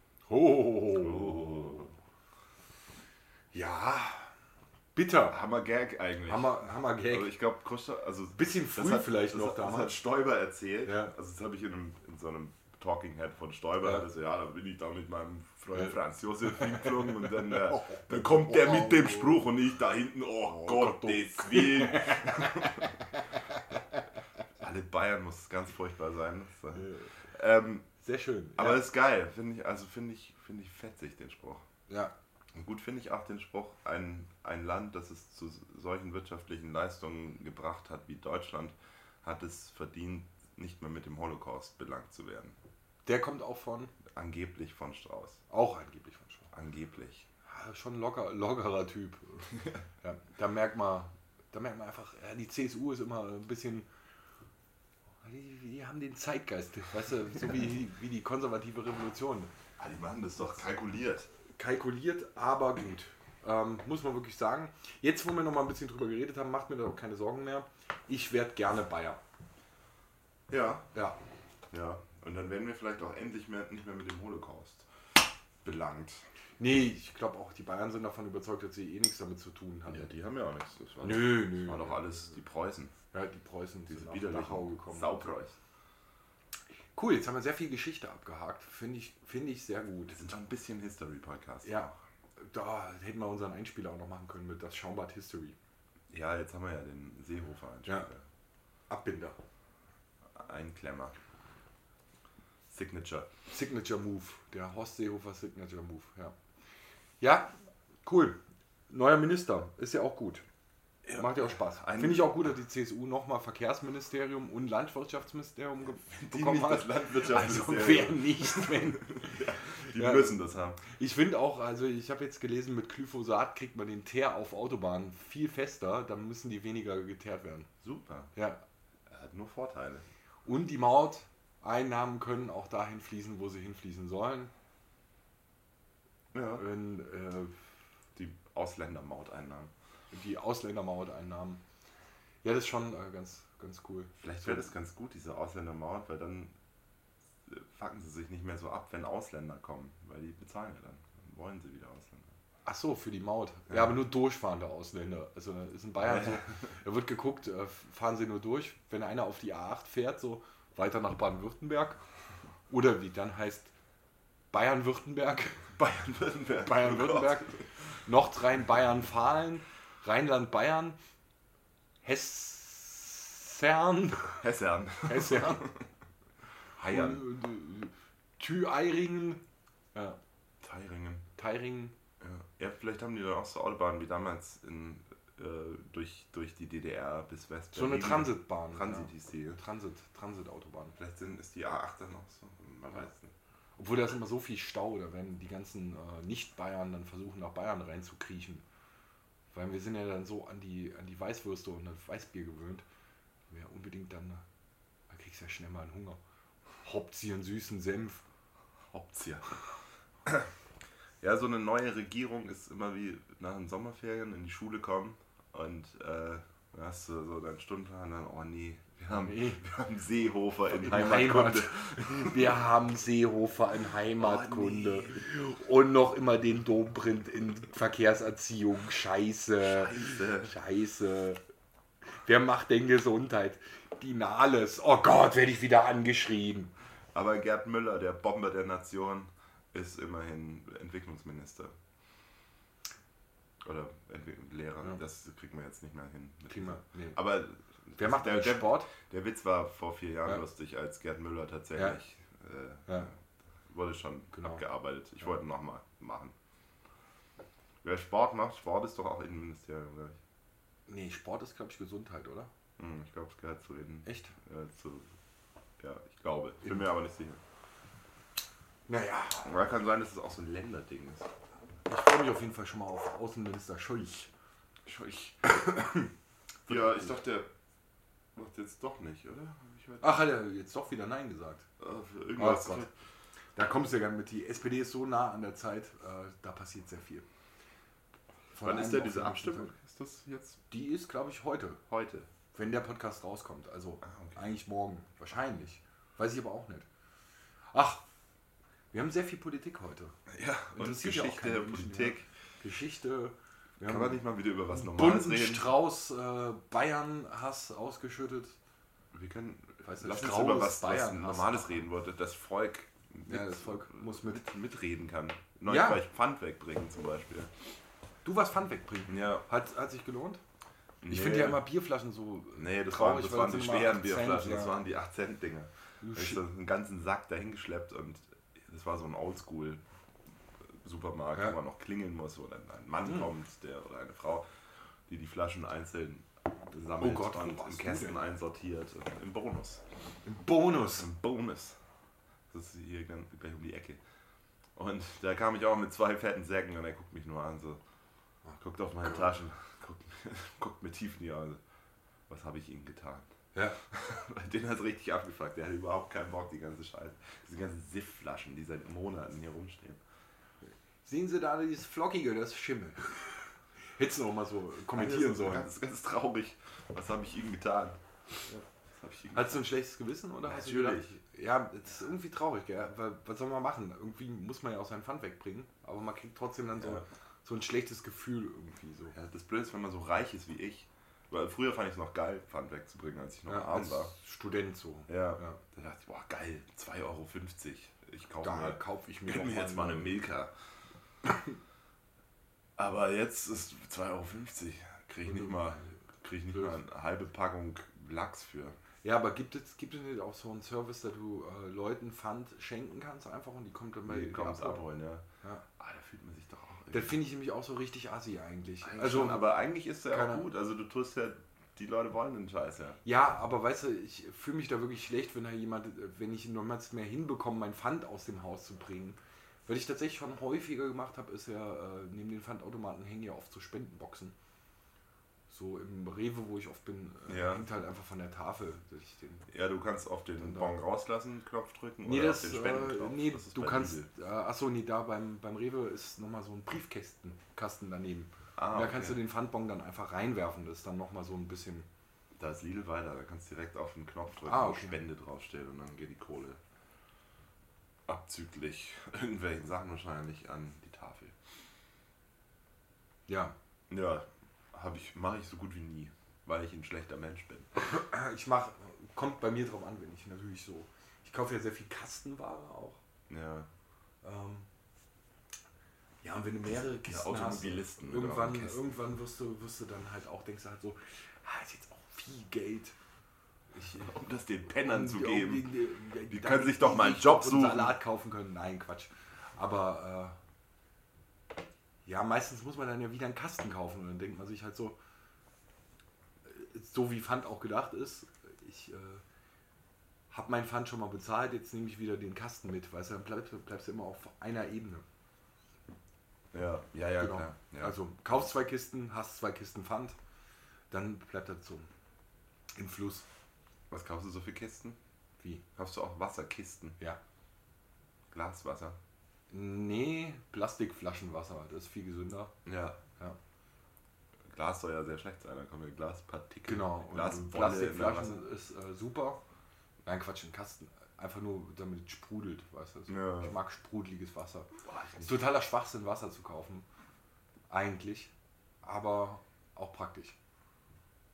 oh. Ja, bitter. Hammer Gag eigentlich. Hammer, Hammer Gag. Also ich glaube, Khrushchev, also Bisschen das früh hat, vielleicht das noch hat, Das hat damals. Stoiber erzählt. Ja. Also das habe ich in, einem, in so einem Talking Head von Stoiber. Ja. Ja. Also, ja, da bin ich da mit meinem Freund Ja. Franz Josef hingeflogen und dann, äh, dann kommt der mit dem Spruch und ich da hinten, oh, Oh Gott, Gott, des Willen. Alle Bayern muss ganz furchtbar sein. Das, äh, ähm, Sehr schön. aber ja. das ist geil, finde ich, also finde ich, finde ich fetzig, den Spruch. ja. Und gut finde ich auch den Spruch, ein, ein Land, das es zu solchen wirtschaftlichen Leistungen gebracht hat wie Deutschland, hat es verdient, nicht mehr mit dem Holocaust belangt zu werden. Der kommt auch von, Angeblich von Strauß. auch angeblich von Strauß. Angeblich. Ja, schon locker, lockerer Typ. ja, da merkt man, da merkt man einfach, ja, die C S U ist immer ein bisschen, die, die haben den Zeitgeist, weißt du, so wie, wie die konservative Revolution. Ah, die machen das doch kalkuliert. Kalkuliert, aber gut. Ähm, muss man wirklich sagen. Jetzt, wo wir noch mal ein bisschen drüber geredet haben, macht mir da auch keine Sorgen mehr. Ich werde gerne Bayer. Ja. Ja. Ja. Und dann werden wir vielleicht auch endlich mehr, nicht mehr mit dem Holocaust belangt. Nee, ich glaube auch, die Bayern sind davon überzeugt, dass sie eh nichts damit zu tun haben. Ja, die haben ja auch nichts. Das war, Nö, nö. das war doch alles die Preußen. Ja, die Preußen, die Diese sind nach Dachau widerlichen gekommen. Saupreußen. Cool, jetzt haben wir sehr viel Geschichte abgehakt. Finde ich, finde ich sehr gut. Wir sind schon ein bisschen History-Podcast. Ja, da hätten wir unseren Einspieler auch noch machen können mit das Schaumbad History. Ja, jetzt haben wir ja den Seehofer Ja. Einspieler. Abbinder. Einklemmer. Signature. Signature Move. Der Horst Seehofer Signature Move, ja. Ja, cool. Neuer Minister. Ist ja auch gut. Macht ja auch Spaß. Ein- Finde ich auch gut, dass die C S U nochmal Verkehrsministerium und Landwirtschaftsministerium ge- Die bekommen nicht das hat. Landwirtschaftsministerium. Also wer nicht, wenn... Die Ja. müssen das haben. Ich finde auch, also ich habe jetzt gelesen, mit Glyphosat kriegt man den Teer auf Autobahnen viel fester, dann müssen die weniger geteert werden. Super. Ja. Er hat nur Vorteile. Und die Mauteinnahmen können auch dahin fließen, wo sie hinfließen sollen. Ja. Wenn, äh, Die Ausländermauteinnahmen. die Ausländermauteinnahmen. Ja, das ist schon äh, ganz, ganz cool. Vielleicht wäre das ganz gut, diese Ausländermaut, weil dann äh, fucken sie sich nicht mehr so ab, wenn Ausländer kommen, weil die bezahlen ja dann. Dann wollen sie wieder Ausländer. Ach so, für die Maut. Ja, Ja. aber nur durchfahrende Ausländer. Also da ist in Bayern so, da wird geguckt, äh, fahren sie nur durch, wenn einer auf die A acht fährt, so weiter nach Baden-Württemberg. Oder wie dann heißt Bayern-Württemberg, Bayern-Württemberg. Bayern-Württemberg, Nordrhein-Bayern-Fahlen, Rheinland-Bayern, Hessern, Hessern. Hessern, Heiern. äh, Thüringen, ja, Theiringen. Theiringen. Ja. Ja, vielleicht haben die dann auch so Autobahnen wie damals in, äh, durch, durch die D D R bis West. So eine Transitbahn. Transit ja. hieß die. Transit, Transitautobahn. Vielleicht sind, ist die A acht dann auch so. Man weiß nicht. Obwohl da ist immer so viel Stau, da werden die ganzen äh, Nicht-Bayern dann versuchen, nach Bayern reinzukriechen. Weil wir sind ja dann so an die, an die Weißwürste und das Weißbier gewöhnt. Wer unbedingt dann, da kriegst du ja schnell mal einen Hunger. Hauptsache einen süßen Senf. Hauptziel. Ja, so eine neue Regierung ist immer wie nach den Sommerferien in die Schule kommen und äh, dann hast du so deinen Stundenplan dann, oh nee, wir haben, Nee. wir haben Seehofer in In Heimatkunde. Heimat. Wir haben Seehofer in Heimatkunde. Und noch immer den Domprint in Verkehrserziehung. Scheiße. Scheiße. Scheiße. Wer macht denn Gesundheit? Die Nahles. Oh Gott, werde ich wieder angeschrien. Aber Gerd Müller, der Bomber der Nation, ist immerhin Entwicklungsminister. Oder Entwick- Lehrer. Ja. Das kriegen wir jetzt nicht mehr hin. Kriegen wir, nee. Aber wer macht der, der Sport? Der, der Witz war vor vier Jahren ja. lustig, als Gerd Müller tatsächlich äh, ja. wurde schon genau. abgearbeitet. Ich ja. wollte nochmal machen. Wer Sport macht, Sport ist doch auch Innenministerium, glaube ich. Nee, Sport ist, glaube ich, Gesundheit, oder? Hm, ich glaube, es gehört zu Innen. Echt? Ja, zu, ja, ich glaube. Ich bin mir aber nicht sicher. Naja. Aber kann sein, dass es auch so ein Länderding ist. Ich freue mich auf jeden Fall schon mal auf Außenminister Scheuch. Scheuch. Ja, ich dachte, der macht jetzt doch nicht, oder? Ich Ach, hat er jetzt doch wieder Nein gesagt? Äh, für irgendwas. Oh Gott. Da kommst du ja gar nicht mit. Die S P D ist so nah an der Zeit, äh, da passiert sehr viel. Von Wann ist einem denn auf diese den nächsten Abstimmung? Tag. Ist das jetzt Die ist, glaube ich, heute, heute? wenn der Podcast rauskommt. Also Ah, okay. eigentlich morgen. Wahrscheinlich. Weiß ich aber auch nicht. Ach, wir haben sehr viel Politik heute. Ja, und Interessiert ja auch Geschichte, keine Menschen, Politik. ja. Geschichte. Wir Kann haben man nicht mal wieder über was Normales bunten reden? Strauß äh, Bayern-Hass ausgeschüttet. Wir können, Weiß nicht, lass uns Strauß, über was, was Bayern, Normales Hass. reden, wo das Volk mit, Ja, das Volk muss mit. mit, mitreden kann. Neulich Ja. war ich Pfand wegbringen zum Beispiel. Du warst Pfand wegbringen. Ja. Hat, hat sich gelohnt? Ich Nee. finde ja immer Bierflaschen so. Nee, das waren, traurig, das weil waren die sind immer schweren acht Bierflaschen, Cent, das ja. waren die acht Cent Dinger. Du Da hab ich Sch- so einen ganzen Sack dahingeschleppt und das war so ein Oldschool Supermarkt, Ja. wo man noch klingeln muss, wo dann ein Mann Hm. kommt, der oder eine Frau, die die Flaschen einzeln sammelt Oh Gott, wo und warst in du Kästen denn? einsortiert und im Bonus. Im Bonus. Im Bonus. Das ist hier ganz, gleich um die Ecke. Und da kam ich auch mit zwei fetten Säcken und er guckt mich nur an, so, guckt auf meine Taschen, guckt, guckt mir tief in die Augen. Was habe ich ihnen getan? Ja. Den hat es richtig abgefuckt. Der hat überhaupt keinen Bock, die ganze Scheiße. Diese ganzen Siff-Flaschen, die seit Monaten hier rumstehen. Sehen Sie da dieses Flockige, das ist Schimmel. Hättest du noch mal so kommentieren Das ist sollen. Ganz, ganz traurig. Was habe ich ihnen getan? Was hab ich ihnen Hast du ein schlechtes Gewissen oder hast du Natürlich. gedacht, ja, das ist irgendwie traurig, gell? Weil, was soll man machen? Irgendwie muss man ja auch seinen Pfand wegbringen, aber man kriegt trotzdem dann so, Ja. so ein schlechtes Gefühl irgendwie so. Ja, das Blöde ist, wenn man so reich ist wie ich. Weil früher fand ich es noch geil, Pfand wegzubringen, als ich noch Ja, arm als war. Student so. Ja. Ja. Da dachte ich, boah, geil, zwei Euro fünfzig. Ich kaufe Da mir, kaufe ich mir gönn noch mir jetzt mal eine Milka. Aber jetzt ist zwei Euro fünfzig. Kriege ich nicht mal, krieg ich nicht mal eine halbe Packung Lachs für. Ja, aber gibt es, gibt es nicht auch so einen Service, da du äh, Leuten Pfand schenken kannst einfach und die kommt dann bei Die dir kommen es abholen? abholen, ja. Ja. Ah, da fühlt man sich doch auch Das irgendwie- finde ich nämlich auch so richtig assi eigentlich. Eigentlich Also, schon, aber eigentlich ist der keine- auch gut. Also du tust ja, die Leute wollen den Scheiß ja. ja, aber weißt du, ich fühle mich da wirklich schlecht, wenn da jemand, wenn ich nochmals mehr hinbekomme, mein Pfand aus dem Haus zu bringen. Was ich tatsächlich schon häufiger gemacht habe, ist ja, äh, neben den Pfandautomaten hängen ja oft so Spendenboxen. So im Rewe, wo ich oft bin, äh, Ja. hängt halt einfach von der Tafel. Dass ich den Ja, du kannst auf den Dann da. Bon rauslassen, Knopf drücken Nee, oder das, auf den äh, Spendenknopf. nee Das ist du bei kannst, Lidl. äh, achso, nee, da beim, beim Rewe ist nochmal so ein Briefkästen Kasten daneben. Ah, Und da okay. kannst du den Pfandbon dann einfach reinwerfen, das ist dann nochmal so ein bisschen, Da ist Lidl weiter, da kannst du direkt auf den Knopf drücken, Ah, wo okay. Spende draufsteht und dann geht die Kohle abzüglich irgendwelchen Sachen wahrscheinlich an die Tafel. ja. Ja, habe ich, mache ich so gut wie nie, weil ich ein schlechter Mensch bin. Ich mach, kommt bei mir drauf an, wenn ich natürlich so, ich kaufe ja sehr viel Kastenware auch. Ja, Ähm, ja, und wenn du mehrere Kisten hast, Automobilisten mit irgendwann, euren Kästen. irgendwann wirst du, wirst du dann halt auch, denkst du halt so, ah, ist jetzt auch viel Geld. Ich, um das den Pennern um zu die- geben. um die- Die damit können sich doch die mal einen nicht Job einen suchen. Salat kaufen können. Nein, Quatsch. Aber äh, ja, meistens muss man dann ja wieder einen Kasten kaufen und dann denkt man sich halt so, äh, so wie Pfand auch gedacht ist, ich äh, habe mein Pfand schon mal bezahlt, jetzt nehme ich wieder den Kasten mit, weißt du, dann bleibst, du- bleibst du immer auf einer Ebene. Ja, ja, ja, Genau. klar. Ja. Also kaufst zwei Kisten, hast zwei Kisten Pfand, dann bleibt das so im Fluss. Was kaufst du so für Kisten? Wie? Kaufst du auch Wasserkisten? Ja. Glaswasser? Nee, Plastikflaschenwasser, das ist viel gesünder. Ja. Ja. Glas soll ja sehr schlecht sein, da kommen ja Glaspartikel. Genau, und Glaswolle in der Plastikflaschen ist äh, super. Nein, Quatsch, ein Kasten. Einfach nur, damit es sprudelt, weißt du. Also Ja. Ich mag sprudeliges Wasser. Boah, ich Es ist nicht. totaler Schwachsinn, Wasser zu kaufen. Eigentlich. Aber auch praktisch.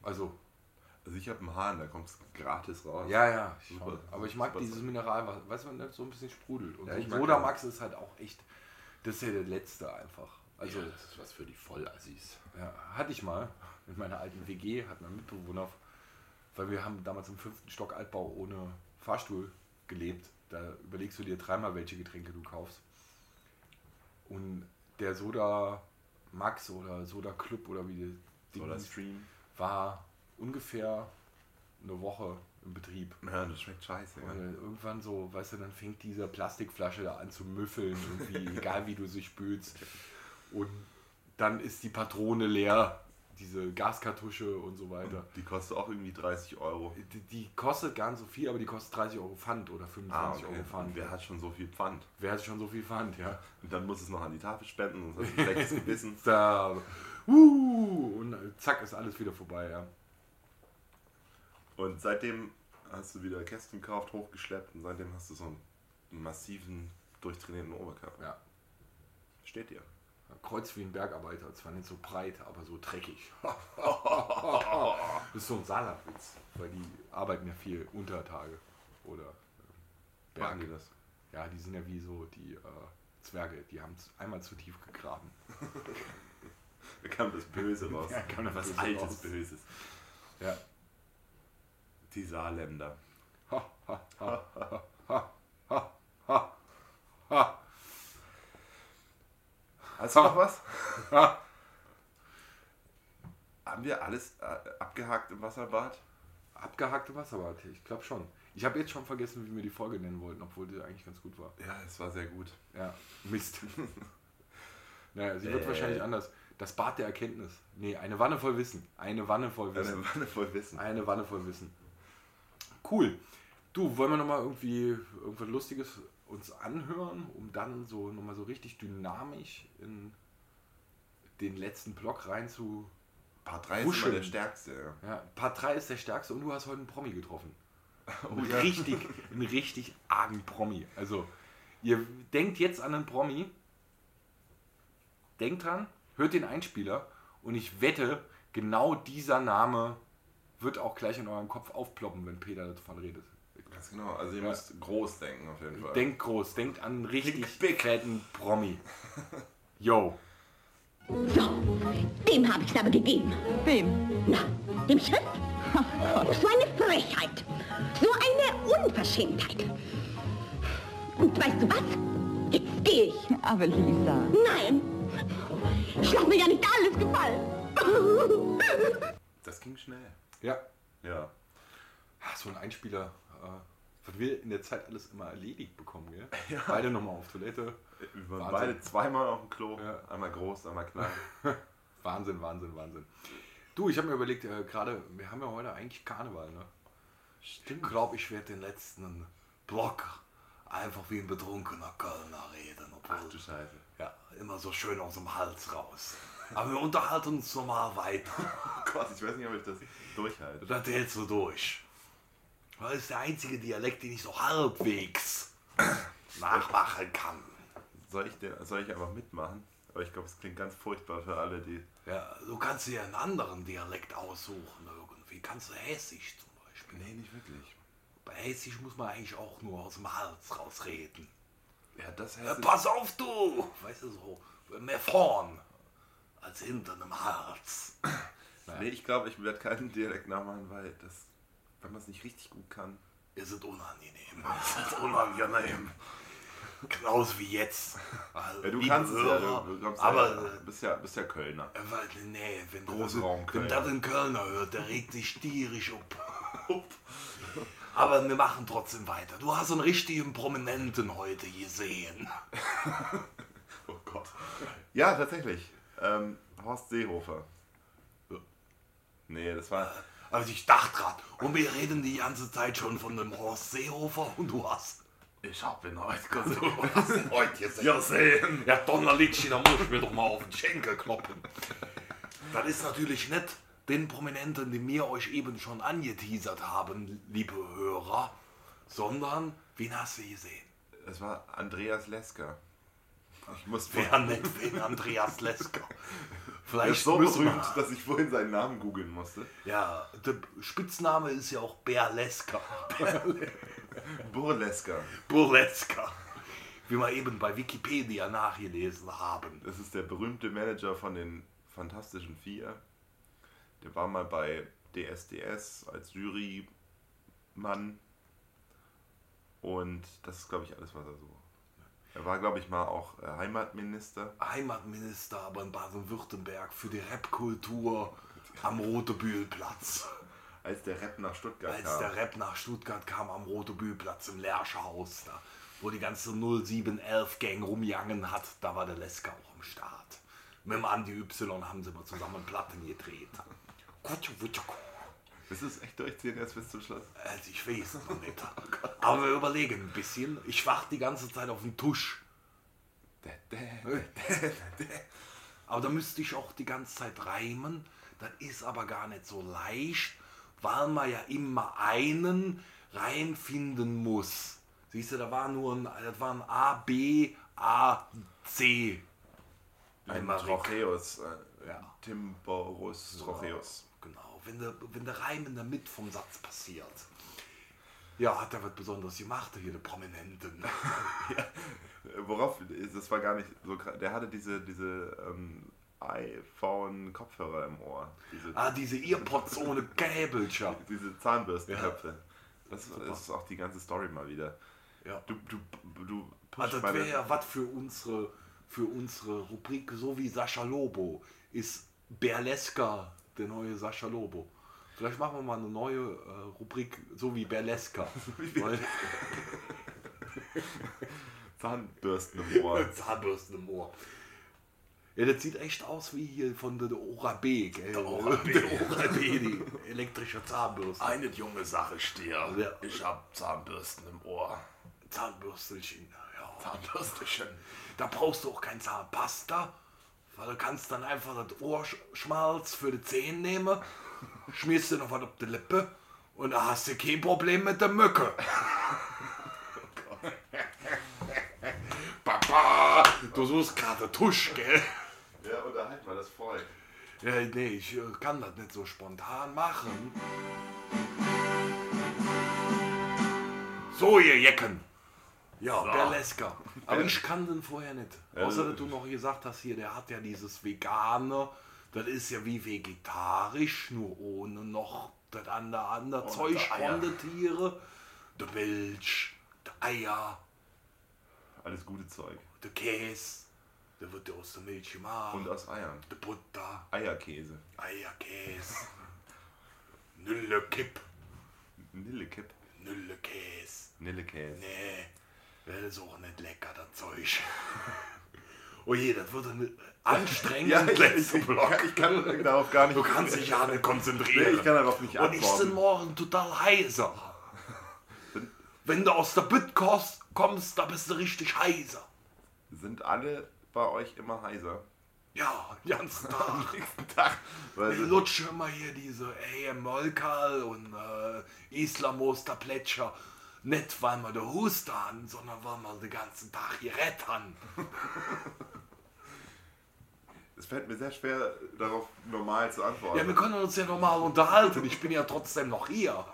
Also, Also ich habe einen Hahn, da kommt es gratis raus. ja, ja. Super, Schon. Aber ich mag super dieses Zeug. Mineralwasser, weißt du, wenn das so ein bisschen sprudelt. Und Ja, so ich mag Sodamax ist halt auch echt, das ist ja der letzte einfach. Also, Also das ist was für die Vollassis. ja, hatte ich mal in meiner alten W G, hat mein Mitbewohner, weil wir haben damals im fünften Stock Altbau ohne Fahrstuhl gelebt. Da überlegst du dir dreimal, welche Getränke du kaufst. Und der Soda Max oder Soda Club oder wie die Ding Soda hieß, Stream. war ungefähr eine Woche im Betrieb. Ja, das schmeckt scheiße. Und Ja. dann irgendwann so, weißt du, dann fängt diese Plastikflasche da an zu müffeln, irgendwie, egal wie du sie spülst. Und dann ist die Patrone leer, diese Gaskartusche und so weiter. Die kostet auch irgendwie dreißig Euro. Die, die kostet gar nicht so viel, aber die kostet dreißig Euro Pfand oder fünfundzwanzig Euro Und Pfand. wer hat schon so viel Pfand? Wer hat schon so viel Pfand, ja? Und dann muss es noch an die Tafel spenden, sonst hast du ein schlechtes Gewissen. Da, uh, und zack, ist alles wieder vorbei, ja. Und seitdem hast du wieder Kästen gekauft, hochgeschleppt und seitdem hast du so einen massiven, durchtrainierten Oberkörper. Ja. Steht dir. Kreuz wie ein Bergarbeiter, zwar nicht so breit, aber so dreckig. Das ist so ein Saarlandwitz, weil die arbeiten ja viel unter Tage oder äh, Machen Berg. die das? Ja, die sind ja wie so die äh, Zwerge, die haben einmal zu tief gegraben. Da kam das Böse raus. Ja, kam das Was Böse Altes raus. Böses. Ja. Die Saarländer. Ha, ha, ha, ha, ha, ha, ha, ha. Hast du noch was? Ha. Haben wir alles äh, abgehakt im Wasserbad? Abgehackte Wasserbad, ich glaube schon. Ich habe jetzt schon vergessen, wie wir die Folge nennen wollten, obwohl die eigentlich ganz gut war. Ja, es war sehr gut. Ja, Mist. Naja, sie wird Äh. wahrscheinlich anders. Das Bad der Erkenntnis. Nee, eine Wanne voll Wissen. Eine Wanne voll Wissen. Eine Wanne voll Wissen. Eine Wanne voll Wissen. Cool. Du, wollen wir nochmal irgendwie irgendwas Lustiges uns anhören, um dann so nochmal so richtig dynamisch in den letzten Block rein zu... Part drei ist immer Wuscheln. der stärkste. Ja. Ja, Part drei ist der stärkste und du hast heute einen Promi getroffen. Oh, Einen ja. richtig, einen richtig argen Promi. Also, ihr denkt jetzt an einen Promi, denkt dran, hört den Einspieler und ich wette, genau dieser Name wird auch gleich in eurem Kopf aufploppen, wenn Peter davon redet. Ganz genau. Also ihr Ja. müsst groß denken auf jeden Fall. Denkt groß, denkt an einen richtig Think big. fetten Promi. Yo. So, dem habe ich es aber gegeben. Wem? Na, dem Chef? So eine Frechheit. So eine Unverschämtheit. Und weißt du was? Jetzt gehe ich. Aber Lisa. Nein. Ich lasse mir ja nicht alles gefallen. Das ging schnell. Ja. Ja. Ah, so ein Einspieler, äh, was wir in der Zeit alles immer erledigt bekommen, gell? Ja. Beide nochmal auf Toilette. Wir waren Wahnsinn. beide zweimal auf dem Klo. Ja. Einmal groß, einmal klein. Wahnsinn, Wahnsinn, Wahnsinn. Du, ich habe mir überlegt, äh, gerade, wir haben ja heute eigentlich Karneval, ne? Stimmt. Ich glaube, ich werde den letzten Block einfach wie ein betrunkener Kölner reden. Obwohl, Ach du Scheiße. ja, immer so schön aus dem Hals raus. Aber wir unterhalten uns normal weiter. Oh Gott, ich weiß nicht, ob ich das durchhalte. Das hältst du durch. Das ist der einzige Dialekt, den ich so halbwegs nachmachen kann. Soll ich, den, soll ich einfach mitmachen? Aber ich glaube, es klingt ganz furchtbar für alle, die... Ja, du kannst dir einen anderen Dialekt aussuchen irgendwie. Kannst du Hessisch zum Beispiel. Nee, nicht wirklich. Bei Hessisch muss man eigentlich auch nur aus dem Hals rausreden. Ja, das Ja, heißt... pass auf, du! Weißt du so, mehr vorn als hinten im Hals. Nee, ich glaube, ich werde keinen Dialekt nachmachen, weil das... Wenn man es nicht richtig gut kann... Ist es unangenehm. Es ist unangenehm. Genauso wie jetzt. Also, Ja, du liebe kannst es ja, Hörer, du, du kommst aber ja, bist ja, bist ja Kölner. äh, weil, nee, wenn Großraum das, Köln. wenn das ein Kölner hört, der regt sich tierisch up. Aber wir machen trotzdem weiter. Du hast einen richtigen Prominenten heute gesehen. Oh Gott. Ja, tatsächlich. Ähm, Horst Seehofer. Ja. Nee, das war... Also ich dachte gerade, und wir reden die ganze Zeit schon von dem Horst Seehofer und du hast... Ich hab ihn heute gesehen. Du hast ihn heute gesehen. Ja, sehen. Ja, Donnerlittchen, da muss ich mir doch mal auf den Schenkel kloppen. Das ist natürlich nicht den Prominenten, die wir euch eben schon angeteasert haben, liebe Hörer, sondern, wen hast du gesehen? Es war Andreas Lesker. Ich muss Wer nennt wen Andreas Lesker? ist Vielleicht so müssen berühmt, wir. dass ich vorhin seinen Namen googeln musste. Ja, der Spitzname ist ja auch Berleska. Burlesker. Burleska. Wie wir eben bei Wikipedia nachgelesen haben. Das ist der berühmte Manager von den Fantastischen Vier. Der war mal bei D S D S als Jurymann. Und das ist, glaube ich, alles, was er so... Er war, glaube ich, mal auch äh, Heimatminister. Heimatminister, aber in Baden-Württemberg für die Rap-Kultur am Rote-Bühl-Platz. Als der Rap nach Stuttgart Als kam. der Rap nach Stuttgart kam am Rote-Bühl-Platz im Lerscherhaus, da, wo die ganze null sieben elf Gang rumjangen hat, da war der Leska auch am Start. Mit dem Andi Y haben sie mal zusammen Platten gedreht. Willst du es echt durchziehen jetzt bis zum Schluss? Also ich weiß es noch nicht. Aber wir überlegen ein bisschen. Ich warte die ganze Zeit auf den Tusch. Aber da müsste ich auch die ganze Zeit reimen. Das ist aber gar nicht so leicht, weil man ja immer einen Reim finden muss. Siehst du, da war nur ein, das war ein A, B, A, C. Ein Limerick. Trocheus. Äh, Ja. Timborus Trocheus. Genau, wenn der, wenn der Reim in der Mitte vom Satz passiert. Ja, hat er was Besonderes gemacht, hier, der Prominenten. Worauf, das war gar nicht so krass. Der hatte diese, diese ähm, iPhone-Kopfhörer im Ohr. Diese, Ah, diese Earpods ohne Käbelchen. diese Zahnbürstenköpfe. Das, das ist auch die ganze Story mal wieder. Ja. Du, du, du Ah, pushst das meine- wäre ja was für unsere, für unsere Rubrik, so wie Sascha Lobo. Ist Berleska der neue Sascha Lobo. Vielleicht machen wir mal eine neue äh, Rubrik, so wie Berleska. Weil Zahnbürsten im Ohr. Zahnbürsten im Ohr. Ja, das sieht echt aus wie hier von der Ora-B, gell? Der Ora-B. Der Ora-B, die elektrische Zahnbürste. Eine junge Sache, Stier. Ja. Ich hab Zahnbürsten im Ohr. Zahnbürstelchen, ja. Zahnbürstchen. Da brauchst du auch kein Zahnpasta, weil du kannst dann einfach das Ohrschmalz für die Zähne nehmen, schmierst dir noch was auf die Lippe und da hast du kein Problem mit der Mücke. Papa, du suchst gerade Tusch, gell? Ja, unterhalt mal das Volk. Ja, nee, ich äh, kann das nicht so spontan machen. So, ihr Jecken. Ja, So. Berleska. Aber ich kann den vorher nicht. Außer, dass du noch gesagt hast, hier, der hat ja dieses Vegane. Das ist ja wie vegetarisch, nur ohne noch das andere, andere Zeug die Eier. von den Tieren. Der Milch, der Eier, Alles gute Zeug. der Käse. Der wird ja aus der Milch gemacht. Und aus Eiern. der Butter, Eierkäse. Eierkäse. Nüllekipp, Nillekipp. Nüllekäse. Nillekäse. Nee, das ist auch nicht lecker, das Zeug. Oh je, das wird ein anstrengend Ja, ich, ich, letzter ich, Block. ich kann darauf gar nicht. Du kannst dich ja nicht konzentrieren. Nee, ich kann darauf nicht Und ich bin antworten. morgen total heiser. Wenn du aus der Bütt kommst, kommst, da bist du richtig heiser. Sind alle bei euch immer heiser? Ja, den ganzen Tag. Nächsten Tag. Weil Ich sie- lutsche immer hier diese A M Molkal und äh, Islamoster Plätscher. Nicht, weil wir den Husten haben, sondern weil wir den ganzen Tag hier retten. es fällt mir sehr schwer, darauf normal zu antworten. Ja, wir können uns ja normal unterhalten. Ich bin ja trotzdem noch hier.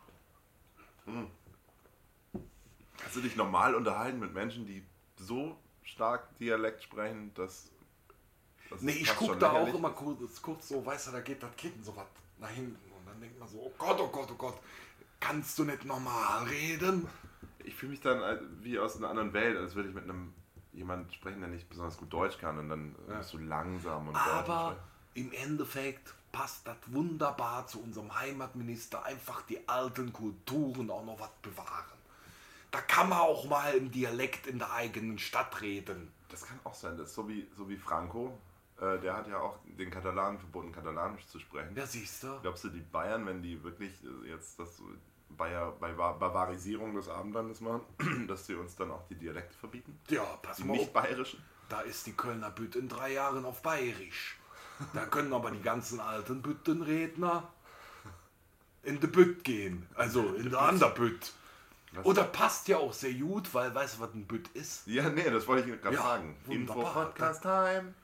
Kannst du dich normal unterhalten mit Menschen, die so stark Dialekt sprechen, dass... dass Nee, es ich fast gucke schon da auch lächerlich immer ist? kurz, kurz so, weißt du, da geht das Kind so was nach hinten. Und dann denkt man so, oh Gott, oh Gott, oh Gott, kannst du nicht normal reden? Ich fühle mich dann als- wie aus einer anderen Welt, als würde ich mit einem jemand sprechen, der nicht besonders gut Deutsch kann und dann äh, so langsam und deutlich Aber sprechen. im Endeffekt passt das wunderbar zu unserem Heimatminister, einfach die alten Kulturen auch noch was bewahren. Da kann man auch mal im Dialekt in der eigenen Stadt reden. Das kann auch sein, das ist so wie, so wie Franco, äh, der hat ja auch den Katalanen verboten, Katalanisch zu sprechen. Ja, siehst du? Glaubst du, die Bayern, wenn die wirklich äh, jetzt das so Bayer, bei Ba- Bavarisierung des Abendlandes machen, dass sie uns dann auch die Dialekte verbieten? Ja, pass Die mal nicht auf. bayerischen? Da ist die Kölner Bütt in drei Jahren auf Bayerisch. Da können aber die ganzen alten Büttenredner in die Bütt gehen. Also in der andere Bütt. Was? Oder passt ja auch sehr gut, weil weißt du, was ein Bütt ist? Ja, nee, das wollte ich gerade Ja, fragen. wunderbar. Info-Podcast-Time.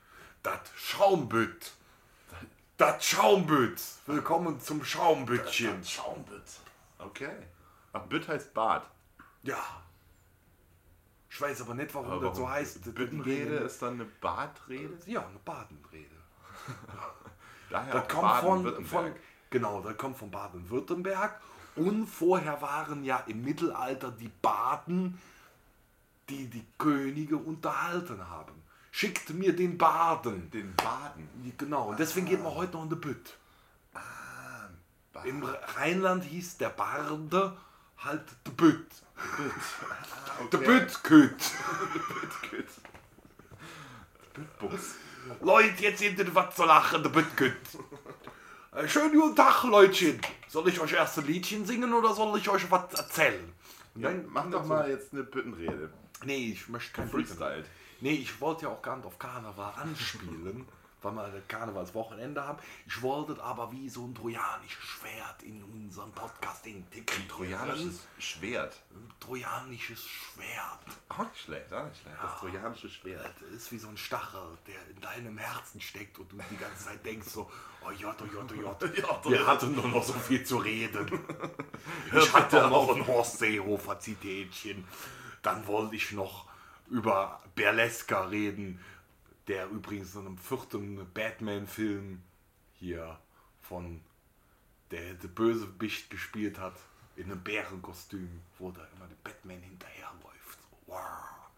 Das Schaumbütt. Das Schaumbütt. Willkommen zum Schaumbüttchen. Schaumbütt. Okay. Ach, Bütt heißt Bad. Ja. Ich weiß aber nicht, warum Aber das so heißt. Büttenrede ist dann eine Badrede? Ja, eine Badenrede. Daher Das auch kommt von, von, Baden-Württemberg. genau, das kommt von Baden-Württemberg. Und vorher waren ja im Mittelalter die Baden, die die Könige unterhalten haben. Schickt mir den Baden. Den Baden. Genau, und deswegen geht man heute noch in die Bütt. Bad. Im Rheinland hieß der Barde halt de Bütt. De Büttküt. Bütt. Büttbus. Leute, jetzt sind ihr was zu lachen, de Büttküt. Äh, Schönen guten Tag, Leutchen. Soll ich euch erst ein Liedchen singen oder soll ich euch was erzählen? Ja, mach doch mal jetzt eine Büttenrede. Nee, ich möchte kein Freestyle. Nee, ich wollte ja auch gar nicht auf Karneval anspielen, weil wir das Karnevalswochenende haben. Ich wollte aber wie so ein trojanisches Schwert in unseren Podcast integrieren. Trojanisches Schwert. Ein trojanisches Schwert. Auch nicht schlecht, auch nicht schlecht. Das trojanische Schwert. Das ist wie so ein Stachel, der in deinem Herzen steckt und du die ganze Zeit denkst so, oh Jott, oh Jott, oh Jott, wir hatten nur noch so viel zu reden. Ich hatte noch ein Horst Seehofer Zitätchen. Dann wollte ich noch über Berleska reden, der übrigens in einem vierten Batman-Film hier von der der Bösewicht gespielt hat, in einem Bärenkostüm, wo da immer der Batman hinterherläuft. So, wow.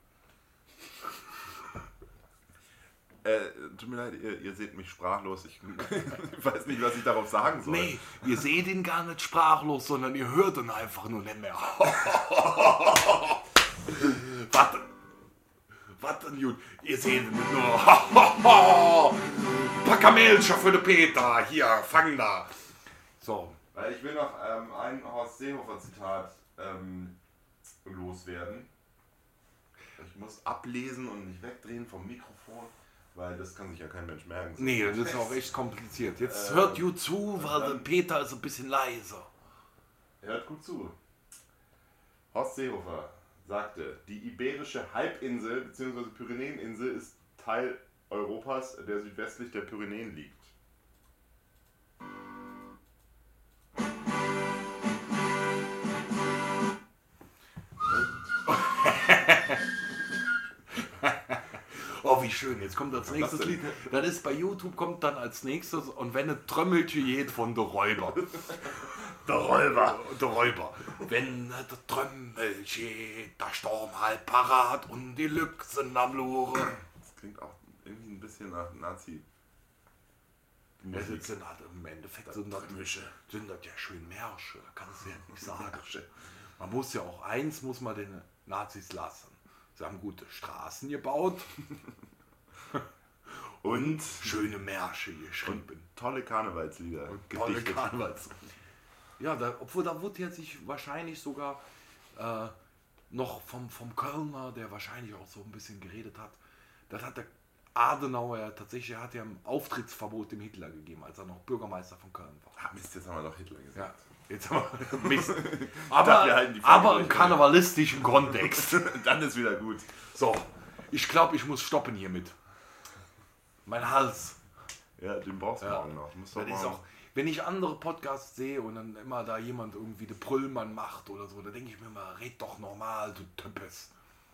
Äh, tut mir leid, ihr, ihr seht mich sprachlos. Ich weiß nicht, was ich darauf sagen soll. Nee, ihr seht ihn gar nicht sprachlos, sondern ihr hört ihn einfach nur nicht mehr. Warte. Was denn gut? Ihr seht ihn nicht nur. Packamelcher für den Peter. Hier, fang da. So. Weil ich will noch ähm, ein Horst Seehofer Zitat ähm, loswerden. Ich muss ablesen und nicht wegdrehen vom Mikrofon, weil das kann sich ja kein Mensch merken. Nee, das ist auch echt kompliziert. Jetzt Ähm, hört gut zu, weil dann- der Peter ist ein bisschen leiser. Hört gut zu. Horst Seehofer sagte, die Iberische Halbinsel bzw. Pyrenäeninsel ist Teil Europas, der südwestlich der Pyrenäen liegt. Oh, wie schön. Jetzt kommt als nächstes denn? Lied. Das ist bei YouTube, kommt dann als nächstes und wenn ein Trömmelchen geht von der Räuber. Der Räuber. Der Räuber. Wenn der Trömmelchen, der Sturm halt parat und die Lüchsen am Lure. Das klingt auch irgendwie ein bisschen nach Nazi. Das sind halt im Endeffekt sind das, sind das ja schön Märsche, kannst du ja nicht sagen. Man muss ja auch eins, muss man den Nazis lassen. Sie haben gute Straßen gebaut Und schöne Märsche geschrieben. tolle Karnevalslieder. Tolle gedichtet. Karnevals. Ja, da, obwohl da wurde jetzt sich wahrscheinlich sogar äh, noch vom, vom Kölner, der wahrscheinlich auch so ein bisschen geredet hat, das hat der Adenauer ja tatsächlich, er hat ja ein Auftrittsverbot dem Hitler gegeben, als er noch Bürgermeister von Köln war. Ah, Mist, jetzt haben wir doch Hitler gesagt. Ja, jetzt haben wir Mist. dachte, Aber, wir halten die Folge aber durch, im oder? karnevalistischen Kontext. Dann ist wieder gut. So, ich glaube, ich muss stoppen hiermit. Mein Hals. Ja, den brauchst du Ja. auch noch. Muss doch Das ist mal- auch, wenn ich andere Podcasts sehe und dann immer da jemand irgendwie den Brüllmann macht oder so, da denke ich mir immer, red doch normal, du Töppes.